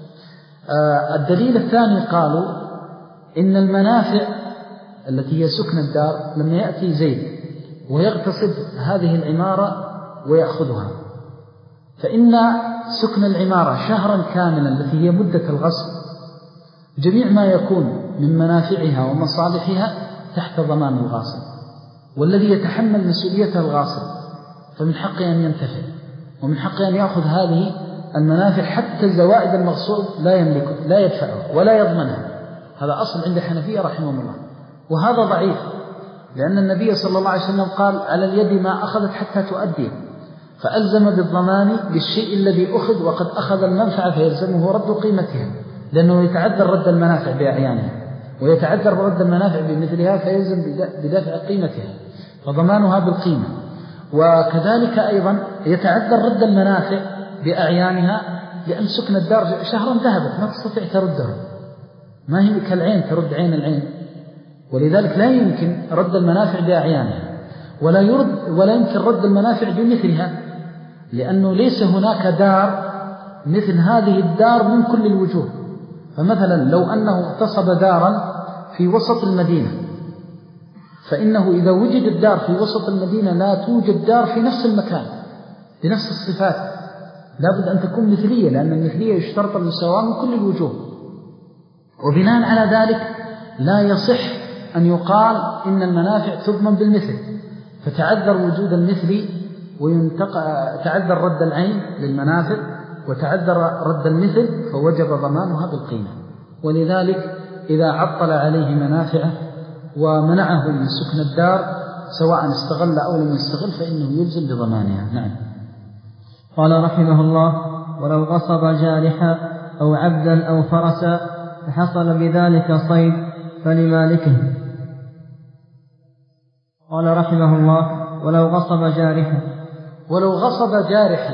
آه الدليل الثاني قالوا إن المنافع التي هي سكن الدار لما يأتي زيد ويغتصب هذه العمارة ويأخذها، فإن سكن العمارة شهرا كاملا التي هي مدة الغصب جميع ما يكون من منافعها ومصالحها تحت ضمان الغاصب، والذي يتحمل مسؤوليته الغاصب فمن حقه أن ينتفع ومن حقه أن يأخذ هذه المنافع، حتى الزوائد المغصوب لا يملكه لا يدفعه ولا يضمنها. هذا أصل عند الحنفية رحمهم الله، وهذا ضعيف، لأن النبي صلى الله عليه وسلم قال على اليد ما أخذت حتى تؤدي، فألزم بالضمان للشيء الذي أخذ وقد أخذ المنفعة فيلزمه رد قيمتها، لأنه يتعذر رد المنافع بأعيانها ويتعذر رد المنافع بمثلها فيلزم بدفع قيمتها فضمانها بالقيمة. وكذلك أيضا يتعذر رد المنافع بأعيانها، لأن سكن الدار شهرا ذهبت ما تستطيع تردها، ما هي كالعين ترد عين العين، ولذلك لا يمكن رد المنافع بأعيانها، ولا يرد ولا يمكن رد المنافع بمثلها، لأنه ليس هناك دار مثل هذه الدار من كل الوجوه. فمثلا لو أنه اغتصب دارا في وسط المدينة، فإنه إذا وجد الدار في وسط المدينة لا توجد دار في نفس المكان بنفس الصفات، لابد أن تكون مثلية، لأن المثلية يشترط المساواة من كل الوجوه. وبناء على ذلك لا يصح أن يقال إن المنافع تضمن بالمثل، فتعذر وجود المثل وتعذر رد العين للمنافع وتعذر رد المثل فوجب ضمانها بالقيمة. ولذلك إذا عطل عليه منافعه ومنعه من سكن الدار سواء استغل أو لم يستغل فإنه يلزم بضمانها. نعم. قال رحمه الله: ولو غصب جارحا أو عبدا أو فرسا فحصل بذلك صيد فلمالكه. قال رحمه الله: ولو غصب جارحا ولو غصب جارحا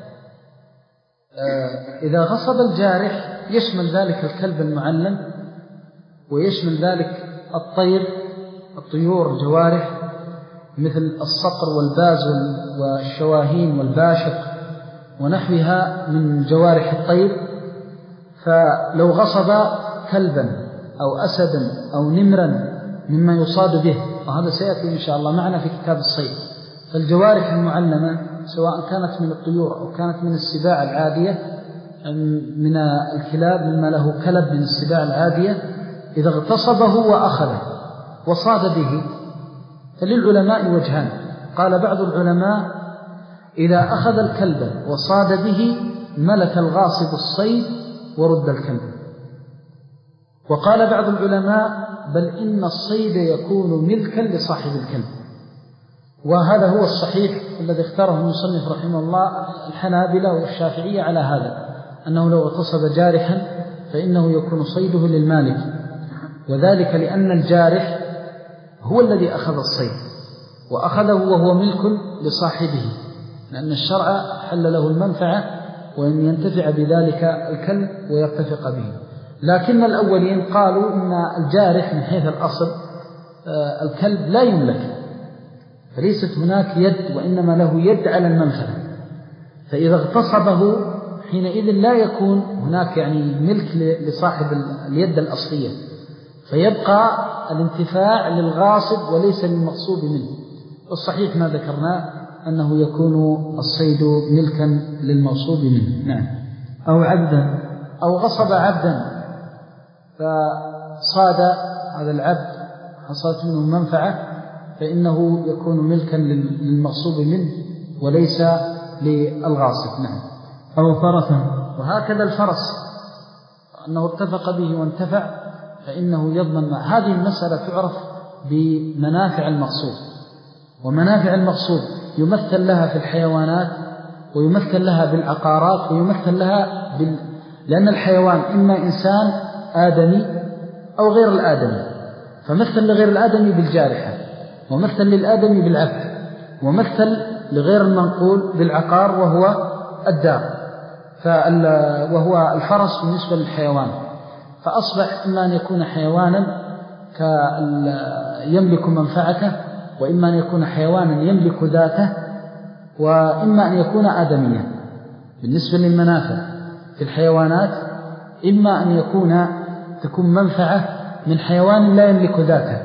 آه إذا غصب الجارح يشمل ذلك الكلب المعلم، ويشمل ذلك الطير الطيور الجوارح مثل الصقر والباز والشواهين والباشق ونحوها من جوارح الطير. فلو غصب كلبا أو أسدا أو نمرا مما يصاد به، وهذا سيأتي إن شاء الله معنا في كتاب الصيد، فالجوارح المعلمة سواء كانت من الطيور أو كانت من السباع العادية من الكلاب مما له كلب من السباع العادية، إذا اغتصبه وأخذه وصاد به فللعلماء وجهان. قال بعض العلماء: إذا أخذ الكلب وصاد به ملك الغاصب الصيد ورد الكلب، وقال بعض العلماء بل إن الصيد يكون ملكا لصاحب الكلب، وهذا هو الصحيح الذي اختاره المصنف رحمه الله الحنابلة والشافعية على هذا، أنه لو اغتصب جارحا فإنه يكون صيده للمالك، وذلك لأن الجارح هو الذي أخذ الصيد وأخذه وهو ملك لصاحبه، لأن الشرع حل له المنفعة وأن ينتفع بذلك الكلب ويرتفق به. لكن الأولين قالوا إن الجارح من حيث الأصل الكلب لا يملك، فليست هناك يد وإنما له يد على المنفعة، فإذا اغتصبه حينئذ لا يكون هناك يعني ملك لصاحب اليد الأصلية، فيبقى الانتفاع للغاصب وليس للمغصوب منه. والصحيح ما ذكرناه أنه يكون الصيد ملكا للمغصوب منه. نعم. أو عبدا، أو غصب عبدا فصاد هذا العبد حصلت منه منفعة فإنه يكون ملكا للمغصوب منه وليس للغاصب. نعم. أو فرسا، وهكذا الفرس أنه ارتفق به وانتفع فإنه يضمن معه. هذه المسألة تعرف بمنافع المغصوب، ومنافع المغصوب يمثل لها في الحيوانات ويمثل لها بالعقارات ويمثل لها بال... لأن الحيوان إما إنسان آدمي أو غير الآدمي، فمثل لغير الآدمي بالجارحة، ومثل للآدمي بالعبد، ومثل لغير المنقول بالعقار وهو الدار، فال... وهو الفرس بالنسبة للحيوان. فأصبح إما أن يكون حيوانا يملك منفعته، وإما أن يكون حيوانا يملك ذاته، وإما أن يكون آدميا. بالنسبة للمنافع في الحيوانات إما أن يكون تكون منفعة من حيوان لا يملك ذاته،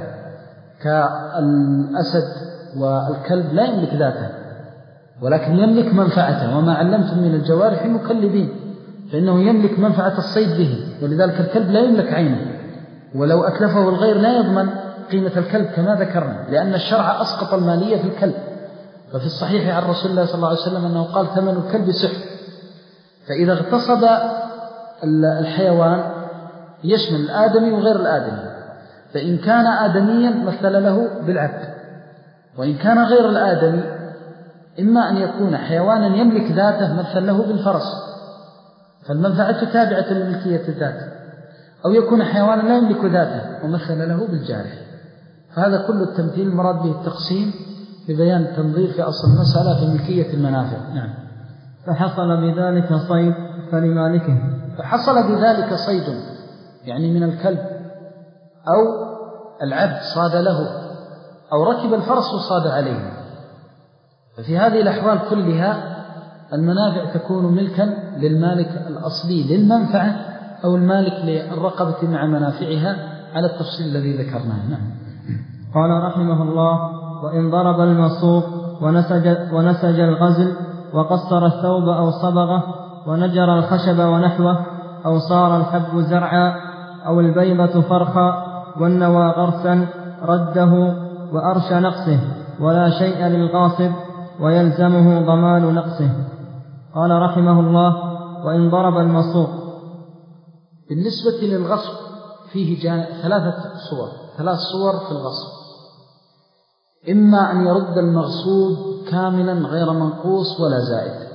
كالأسد والكلب لا يملك ذاته ولكن يملك منفعته، وما علمتم من الجوارح مكلبين، فإنه يملك منفعة الصيد به، ولذلك الكلب لا يملك عينه، ولو أتلفه الغير لا يضمن قيمة الكلب كما ذكرنا، لأن الشرع أسقط المالية في الكلب. ففي الصحيح عن رسول الله صلى الله عليه وسلم أنه قال ثمن الكلب سحر. فإذا اغتصب الحيوان يشمل الآدمي وغير الآدمي، فإن كان آدميا مثل له بالعبد، وإن كان غير الآدمي إما أن يكون حيوانا يملك ذاته مثل له بالفرس، فالمنفعة تابعة لملكية الذات، أو يكون حيوانا لا يملك ذاته ومثل له بالجارح. فهذا كل التمثيل المراد به التقسيم ببيان التنظير في أصل المسألة في ملكية المنافع. نعم. فحصل بذلك صيد فلمالكه، فحصل بذلك صيد يعني من الكلب أو العبد صاد له، أو ركب الفرس وصاد عليه. ففي هذه الأحوال كلها المنافع تكون ملكا للمالك الأصلي للمنفعة، أو المالك للرقبة مع منافعها على التفصيل الذي ذكرناه. نعم. قال رحمه الله: وإن ضرب المصوب ونسج, ونسج الغزل وقصر الثوب أو صبغه ونجر الخشب ونحوه، أو صار الحب زرعا أو البيضة فرخا والنوى غرسا، رده وأرش نقصه، ولا شيء للغاصب ويلزمه ضمان نقصه. قال رحمه الله: وإن ضرب المصوب. بالنسبة للغصب فيه ثلاثة صور ثلاث صور في الغصب: إما أن يرد المغصوب كاملا غير منقوص ولا زائد،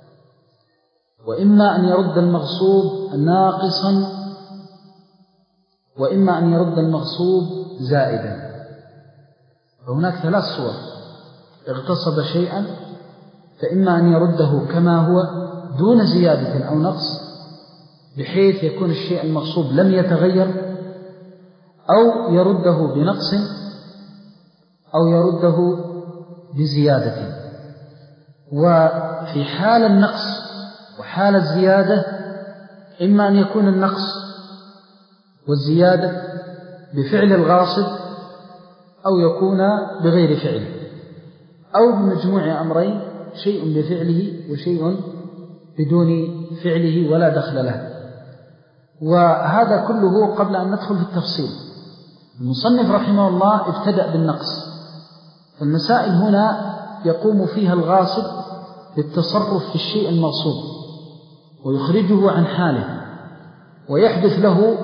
وإما أن يرد المغصوب ناقصا، وإما أن يرد المغصوب زائدا. فهناك ثلاث صور: اغتصب شيئا فإما أن يرده كما هو دون زيادة أو نقص بحيث يكون الشيء المغصوب لم يتغير، أو يرده بنقص، أو يرده بزيادة. وفي حال النقص وحال الزيادة إما أن يكون النقص والزيادة بفعل الغاصب، أو يكون بغير فعله، أو بمجموع أمرين: شيء بفعله وشيء بدون فعله ولا دخل له. وهذا كله قبل أن ندخل في التفصيل. المصنف رحمه الله ابتدأ بالنقص، فالمسائل هنا يقوم فيها الغاصب بالتصرف في الشيء المغصوب ويخرجه عن حاله، ويحدث له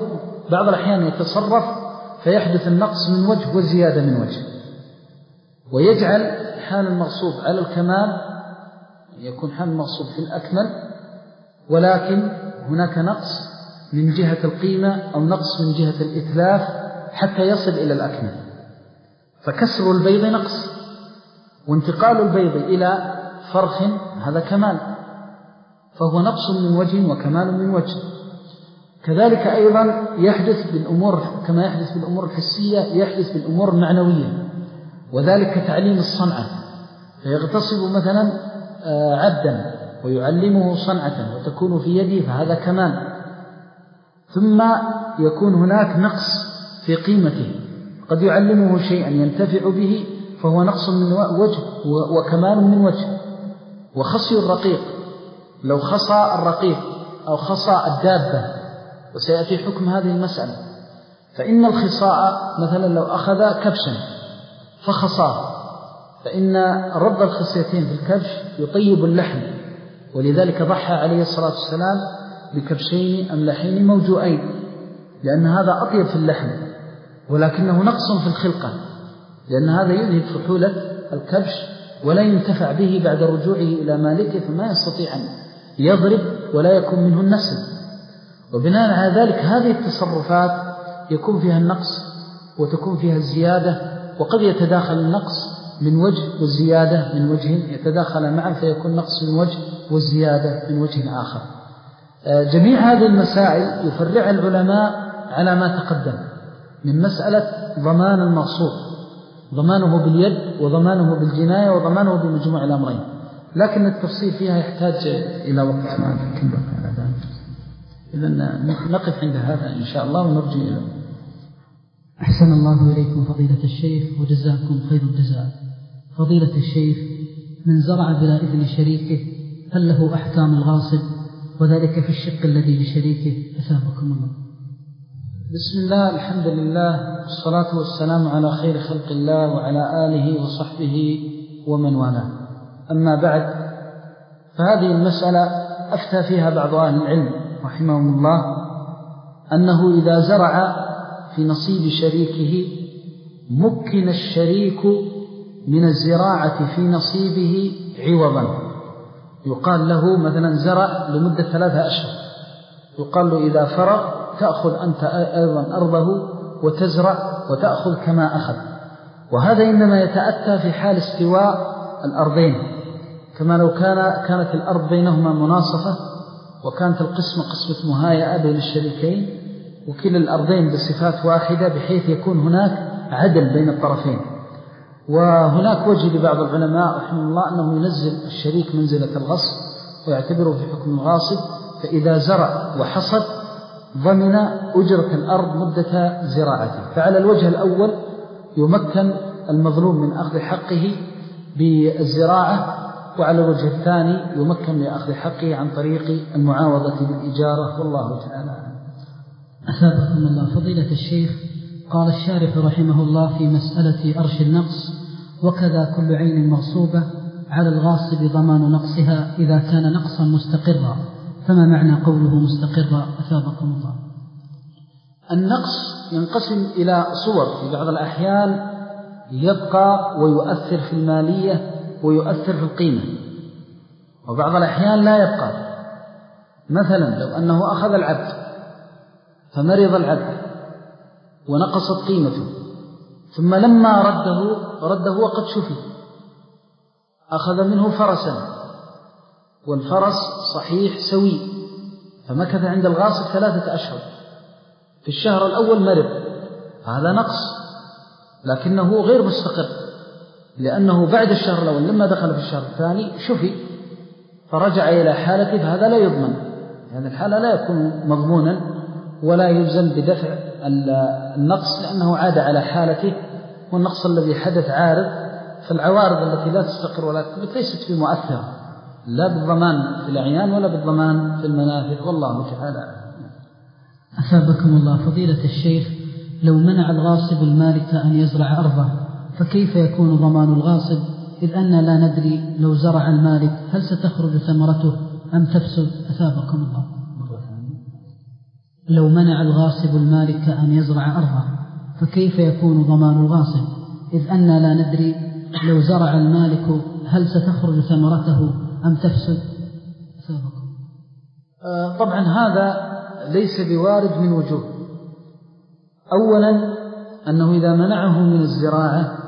بعض الأحيان يتصرف فيحدث النقص من وجه والزيادة من وجه، ويجعل حال المغصوب على الكمال، يكون حال المغصوب في الأكمل، ولكن هناك نقص من جهة القيمة أو نقص من جهة الإتلاف حتى يصل إلى الأكمل. فكسر البيض نقص، وانتقال البيض إلى فرخ هذا كمال، فهو نقص من وجه وكمال من وجه. كذلك أيضا يحدث بالأمور كما يحدث بالأمور الحسية يحدث بالأمور المعنوية، وذلك كتعليم الصنعة، فيغتصب مثلا عبدا ويعلمه صنعة وتكون في يده فهذا كمال. ثم يكون هناك نقص في قيمته، قد يعلمه شيئا ينتفع به فهو نقص من وجه وكمال من وجه. وخصي الرقيق، لو خصى الرقيق أو خصى الدابة، وسيأتي حكم هذه المسألة، فإن الخصاء مثلا لو أخذ كبشا فخصاه، فإن رد الخصيتين في الكبش يطيب اللحم، ولذلك ضحى عليه الصلاة والسلام بكبشين أملحين موجوئين، لأن هذا أطيب في اللحم، ولكنه نقص في الخلقة، لأن هذا يذهب فحولة الكبش ولا ينتفع به بعد رجوعه إلى مالكه، فما يستطيع أن يضرب ولا يكون منه النسل. وبناء على ذلك هذه التصرفات يكون فيها النقص وتكون فيها الزيادة، وقد يتداخل النقص من وجه والزيادة من وجه، يتداخل معا فيكون نقص من وجه والزيادة من وجه آخر. جميع هذه المسائل يفرع العلماء على ما تقدم من مسألة ضمان المغصوب، ضمانه باليد وضمانه بالجناية وضمانه بمجموع الأمرين، لكن التفصيل فيها يحتاج إلى وقت. إذن نقف عند هذا إن شاء الله ونرجع إلى. أحسن الله إليكم فضيلة الشيخ وجزاكم خير الجزاء. فضيلة الشيخ، من زرع بلا إذن شريكه هل له أحكام الغاصب، وذلك في الشق الذي لشريكه؟ أثابكم الله. بسم الله، الحمد لله، والصلاة والسلام على خير خلق الله وعلى آله وصحبه ومن والاه. أما بعد، فهذه المسألة أفتى فيها بعض أهل العلم رحمهم الله أنه إذا زرع في نصيب شريكه مكن الشريك من الزراعة في نصيبه عوضا. يقال له مثلا زرع لمدة ثلاثة أشهر، يقال له إذا فرغ تأخذ أنت أيضا أرضه وتزرع وتأخذ كما أخذ. وهذا إنما يتأتى في حال استواء الأرضين، كما لو كان كانت الأرض بينهما مناصفة وكانت القسمة قسمة مهايئة بين الشريكين وكلا الأرضين بصفات واحدة، بحيث يكون هناك عدل بين الطرفين. وهناك وجه لبعض العلماء رحمه الله أنه ينزل الشريك منزلة الغصب ويعتبره في حكم الغاصب، فإذا زرع وحصد ضمن أجرة الأرض مدة زراعته. فعلى الوجه الأول يمكن المظلوم من أخذ حقه بالزراعة، وعلى الوجه الثاني يمكن لأخذ حقه عن طريق المعاوضة بالإجارة، والله تعالى. أثابكم الله. فضيلة الشيخ، قال الشارح رحمه الله في مسألة أرش النقص: وكذا كل عين مغصوبة على الغاصب ضمان نقصها إذا كان نقصا مستقرا، فما معنى قوله مستقرا؟ أثابكم الله. النقص ينقسم إلى صور، في بعض الأحيان يبقى ويؤثر في المالية ويؤثر في القيمة، وبعض الأحيان لا يبقى. مثلا لو أنه أخذ العبد فمرض العبد ونقصت قيمته، ثم لما رده رده وقد شفي، أخذ منه فرسا والفرس صحيح سوي، فمكث عند الغاصب ثلاثة أشهر، في الشهر الأول مرض، هذا نقص لكنه غير مستقر، لأنه بعد الشهر الأول لما دخل في الشهر الثاني شفي فرجع إلى حالته، فهذا لا يضمن، هذه الحالة لا يكون مضمونا ولا يلزم بدفع النقص، لأنه عاد على حالته، والنقص الذي حدث عارض، فالعوارض التي لا تستقر ولا تثبت ليست بمؤثرة لا بالضمان في الأعيان ولا بالضمان في المنافع، والله تعالى. أثابكم الله. فضيلة الشيخ، لو منع الغاصب المالك أن يزرع أرضه فكيف يكون ضمان الغاصب، إذ أن لا ندري لو زرع المالك هل ستخرج ثمرته أم تفسد؟ أثابكم الله. لو منع الغاصب المالك أن يزرع أرضه فكيف يكون ضمان الغاصب، إذ أننا لا ندري لو زرع المالك هل ستخرج ثمرته أم تفسد؟ آه طبعا هذا ليس بوارد من وجوه. أولا أنه إذا منعه من الزراعة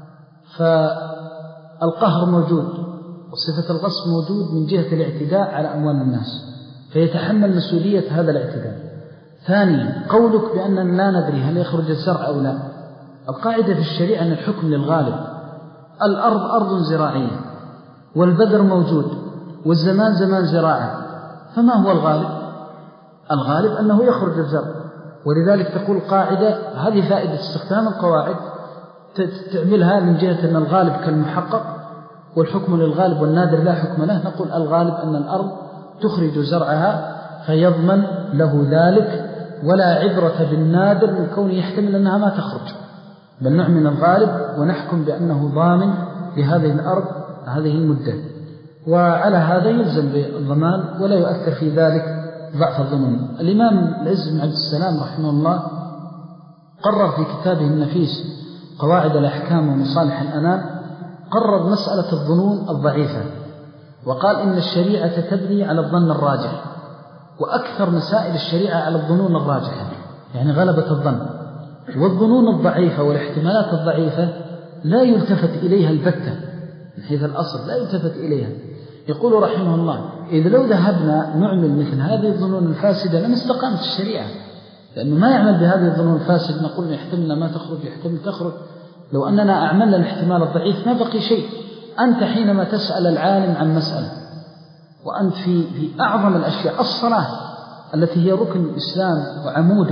فالقهر موجود وصفة الغصب موجود من جهة الاعتداء على أموال الناس، فيتحمل مسؤولية هذا الاعتداء. ثانيا قولك بأننا لا ندري هل يخرج الزرع أو لا، القاعدة في الشريعة أن الحكم للغالب. الأرض أرض زراعية والبذر موجود والزمان زمان زراعة، فما هو الغالب؟ الغالب أنه يخرج الزرع. ولذلك تقول قاعدة، هذه فائدة استخدام القواعد تعملها من جهة أن الغالب كالمحقق والحكم للغالب والنادر لا حكم له. نقول الغالب أن الأرض تخرج زرعها فيضمن له ذلك، ولا عبرة بالنادر من كونه يحتمل أنها ما تخرج، بل نعمل الغالب ونحكم بأنه ضامن لهذه الأرض هذه المدة. وعلى هذا يلزم بالضمان ولا يؤثر في ذلك ضعف الظنون. الإمام العز بن عبد السلام رحمه الله قرر في كتابه النفيس قواعد الأحكام ومصالح الأنام، قرر مسألة الظنون الضعيفة، وقال إن الشريعة تبني على الظن الراجح، وأكثر مسائل الشريعة على الظنون الراجحة، يعني غلبة الظن. والظنون الضعيفة والاحتمالات الضعيفة لا يلتفت إليها البتة من حيث الأصل، لا يلتفت إليها. يقول رحمه الله إذ لو ذهبنا نعمل مثل هذه الظنون الفاسدة لم استقامت الشريعة، لأنه ما يعمل بهذه الظنون الفاسدة نقول يحتمل ما تخرج يحتمل تخرج. لو أننا أعملنا الاحتمال الضعيف ما بقي شيء. أنت حينما تسأل العالم عن مسألة وأنت في, في أعظم الأشياء الصلاة التي هي ركن الإسلام وعموده،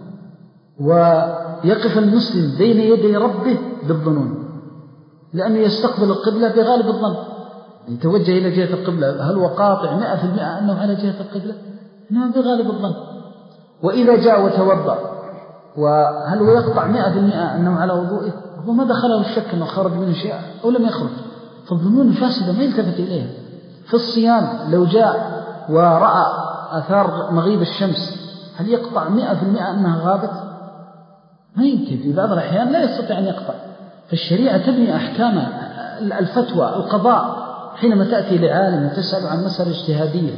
ويقف المسلم بين يدي ربه بالظنون، لأنه يستقبل القبلة بغالب الظن، يتوجه إلى جهة القبلة. هل هو قاطع مئة في المئة أنه على جهة القبلة؟ نعم بغالب الظن. وإذا جاء وتوضأ وهل هو يقطع مئة في المئة أنه على وضوئه؟ هو ما دخله الشك أنه خرج منه شيء أو لم يخرج. فالظنون الفاسدة ما يلتفت إليها. في الصيام لو جاء ورأى أثار مغيب الشمس هل يقطع مئة في المئة أنها غابت؟ ما يمكن، في بعض الأحيان لا يستطيع أن يقطع. فالشريعة تبني أحكام الفتوى القضاء حينما تأتي لعالم وتسأل عن مسألة اجتهادية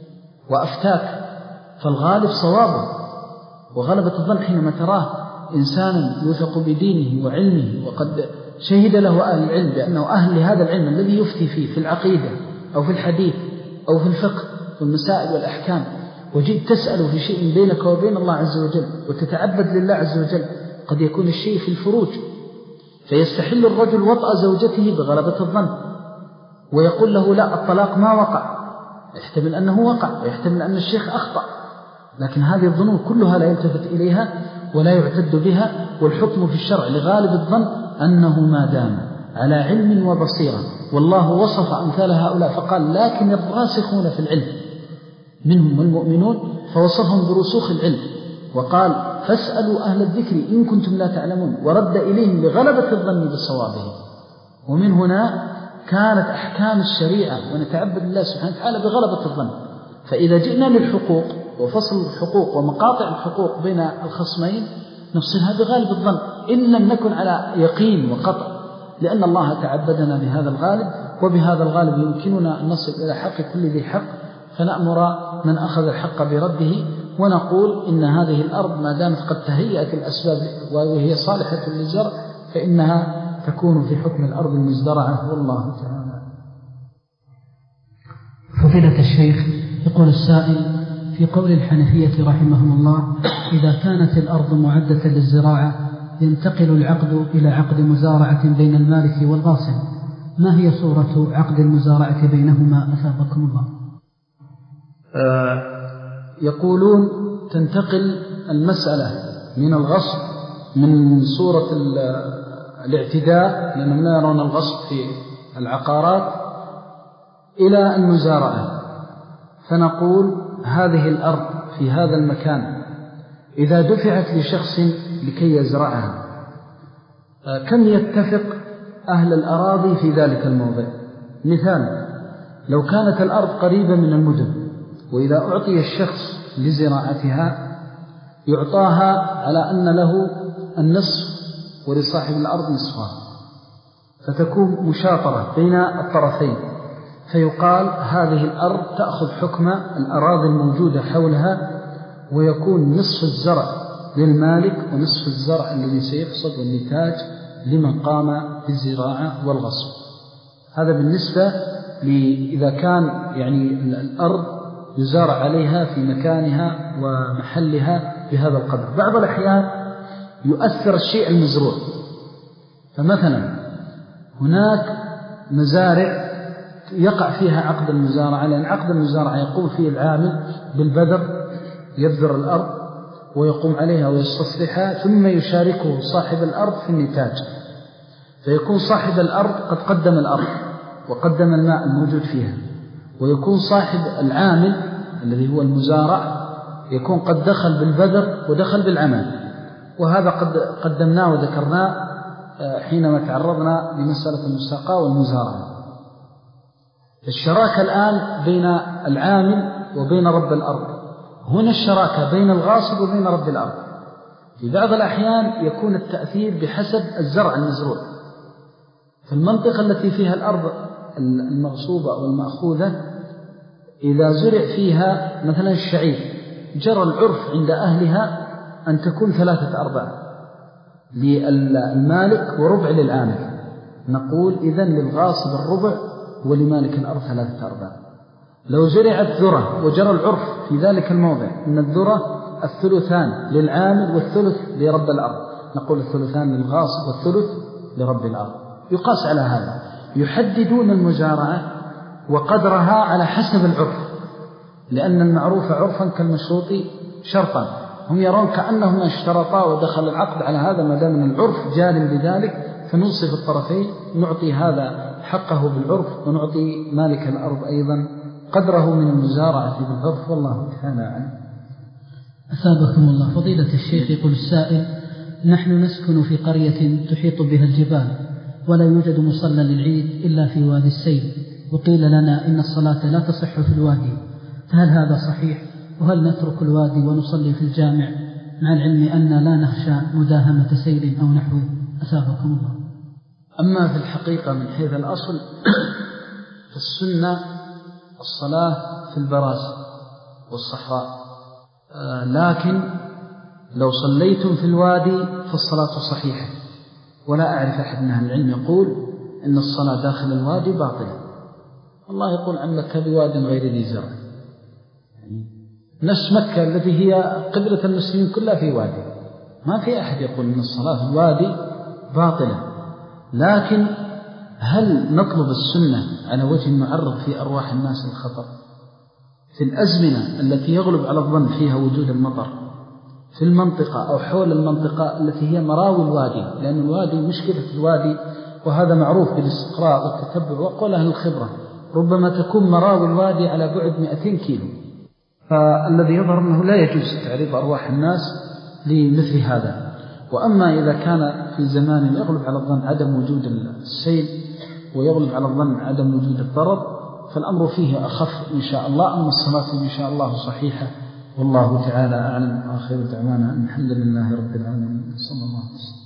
وأفتاك، فالغالب صوابه. وغلبة الظن حينما تراه إنسانا يوثق بدينه وعلمه وقد شهد له أهل العلم بأنه أهل لهذا العلم الذي يفتي فيه في العقيدة أو في الحديث أو في الفقه والمسائل والأحكام، وجئت تسأل في شيء بينك وبين الله عز وجل وتتعبد لله عز وجل، قد يكون الشيء في الفروج، فيستحل الرجل وطأ زوجته بغلبة الظن ويقول له لا الطلاق ما وقع، يحتمل أنه وقع ويحتمل أن الشيخ أخطأ. لكن هذه الظنون كلها لا يلتفت إليها ولا يعتد بها. والحكم في الشرع لغالب الظن أنه ما دام على علم وبصيرة. والله وصف أمثال هؤلاء فقال لكن الراسخون في العلم منهم المؤمنون، فوصفهم برسوخ العلم وقال فاسألوا أهل الذكر إن كنتم لا تعلمون، ورد إليهم لغلبة الظن بصوابه. ومن هنا كانت أحكام الشريعة ونتعبد الله سبحانه وتعالى بغلبة الظن. فإذا جئنا للحقوق وفصل الحقوق ومقاطع الحقوق بين الخصمين نفصلها بغالب الظن إن لم نكن على يقين وقطع، لأن الله تعبدنا بهذا الغالب، وبهذا الغالب يمكننا أن نصل إلى حق كل ذي حق، فنأمر من أخذ الحق برده ونقول إن هذه الأرض ما دامت قد تهيأت الأسباب وهي صالحة للزرع فإنها تكون في حكم الأرض المزدرعة. والله تعالى. فضيلة الشيخ، يقول السائل في قول الحنفية رحمهم الله إذا كانت الأرض معدة للزراعة ينتقل العقد إلى عقد مزارعة بين المالك والغاصب، ما هي صورة عقد المزارعة بينهما أثابكم الله؟ آه يقولون تنتقل المسألة من الغصب من صورة الاعتداء، لأنهم لا يرون الغصب في العقارات، إلى المزارعة. فنقول هذه الأرض في هذا المكان إذا دفعت لشخص لكي يزرعها كم يتفق أهل الأراضي في ذلك الموضع؟ مثال، لو كانت الأرض قريبة من المدن وإذا أعطي الشخص لزراعتها يعطاها على أن له النصف ولصاحب الأرض نصفها، فتكون مشاطرة بين الطرفين، فيقال هذه الأرض تأخذ حكم الأراضي الموجودة حولها، ويكون نصف الزرع للمالك ونصف الزرع الذي سيحصد والنتاج لمن قام بالزراعة والغصب. هذا بالنسبة إذا كان يعني الأرض يزارع عليها في مكانها ومحلها بهذا القدر. بعض الأحيان يؤثر الشيء المزروع، فمثلا هناك مزارع يقع فيها عقد المزارعة، لأن عقد المزارعة يقوم فيه العامل بالبذر، يبذر الأرض ويقوم عليها ويستصلحها، ثم يشاركه صاحب الأرض في النتاج، فيكون صاحب الأرض قد قدم الأرض وقدم الماء الموجود فيها، ويكون صاحب العامل الذي هو المزارع يكون قد دخل بالبذر ودخل بالعمل. وهذا قد قدمناه وذكرناه حينما تعرضنا لمسألة المساقاة والمزارعة. الشراكة الآن بين العامل وبين رب الأرض، هنا الشراكة بين الغاصب وبين رب الأرض. في بعض الأحيان يكون التأثير بحسب الزرع المزروع، في المنطقة التي فيها الأرض المغصوبة والمأخوذة إذا زرع فيها مثلا الشعير، جرى العرف عند أهلها أن تكون ثلاثة أرباع للمالك وربع للعامل. نقول إذن للغاصب الربع ولمالك الأرض ثلاثة أرباع. لو زرعت ذرة وجرى العرف في ذلك الموضع أن الذرة الثلثان للعامل والثلث لرب الأرض، نقول الثلثان للغاصب والثلث لرب الأرض. يقاس على هذا، يحددون المزارعة وقدرها على حسب العرف، لأن المعروف عرفا كالمشروط شرطا. هم يرون كأنهما اشترطا ودخل العقد على هذا، ما دام العرف جال بذلك فننصف الطرفين، نعطي هذا حقه بالعرف ونعطي مالك الأرض أيضا قدره من المزارعة بالعرف، والله تعالى أعلم. أثابكم الله. فضيلة الشيخ، يقول السائل: نحن نسكن في قرية تحيط بها الجبال، ولا يوجد مصلى للعيد إلا في وادي السيل، وقيل لنا إن الصلاة لا تصح في الوادي، فهل هذا صحيح؟ وهل نترك الوادي ونصلي في الجامع مع العلم أن لا نخشى مداهمة سيل أو نحوه؟ أثابكم الله. أما في الحقيقة من حيث الأصل فالسنة الصلاة في البرازة والصحراء، آه لكن لو صليتم في الوادي فالصلاة صحيحة، ولا أعرف أحد من أهل العلم يقول إن الصلاة داخل الوادي باطلة. الله يقول عن مكة بواد غير ذي زرع، يعني نفس مكة التي هي قبلة المسلمين كلها في وادي، ما في أحد يقول إن الصلاة في الوادي باطلة. لكن هل نطلب السنة على وجه معرض في أرواح الناس الخطر في الأزمنة التي يغلب على الظن فيها وجود المطر في المنطقة أو حول المنطقة التي هي مراوي الوادي؟ لأن الوادي مشكلة الوادي، وهذا معروف بالاستقراء والتتبع وقول أهل الخبرة، ربما تكون مراوي الوادي على بعد مئتين كيلو، فالذي يظهر أنه لا يجوز تعريض أرواح الناس لمثل هذا. وأما إذا كان في زمان يغلب على الظن عدم وجود السيل ويغلب على الظن عدم وجود الضرر فالأمر فيه أخف إن شاء الله. أما الصلاة إن شاء الله صحيحة، والله تعالى أعلم. آخر دعوانا الحمد لله رب العالمين، صلى الله عليه وسلم.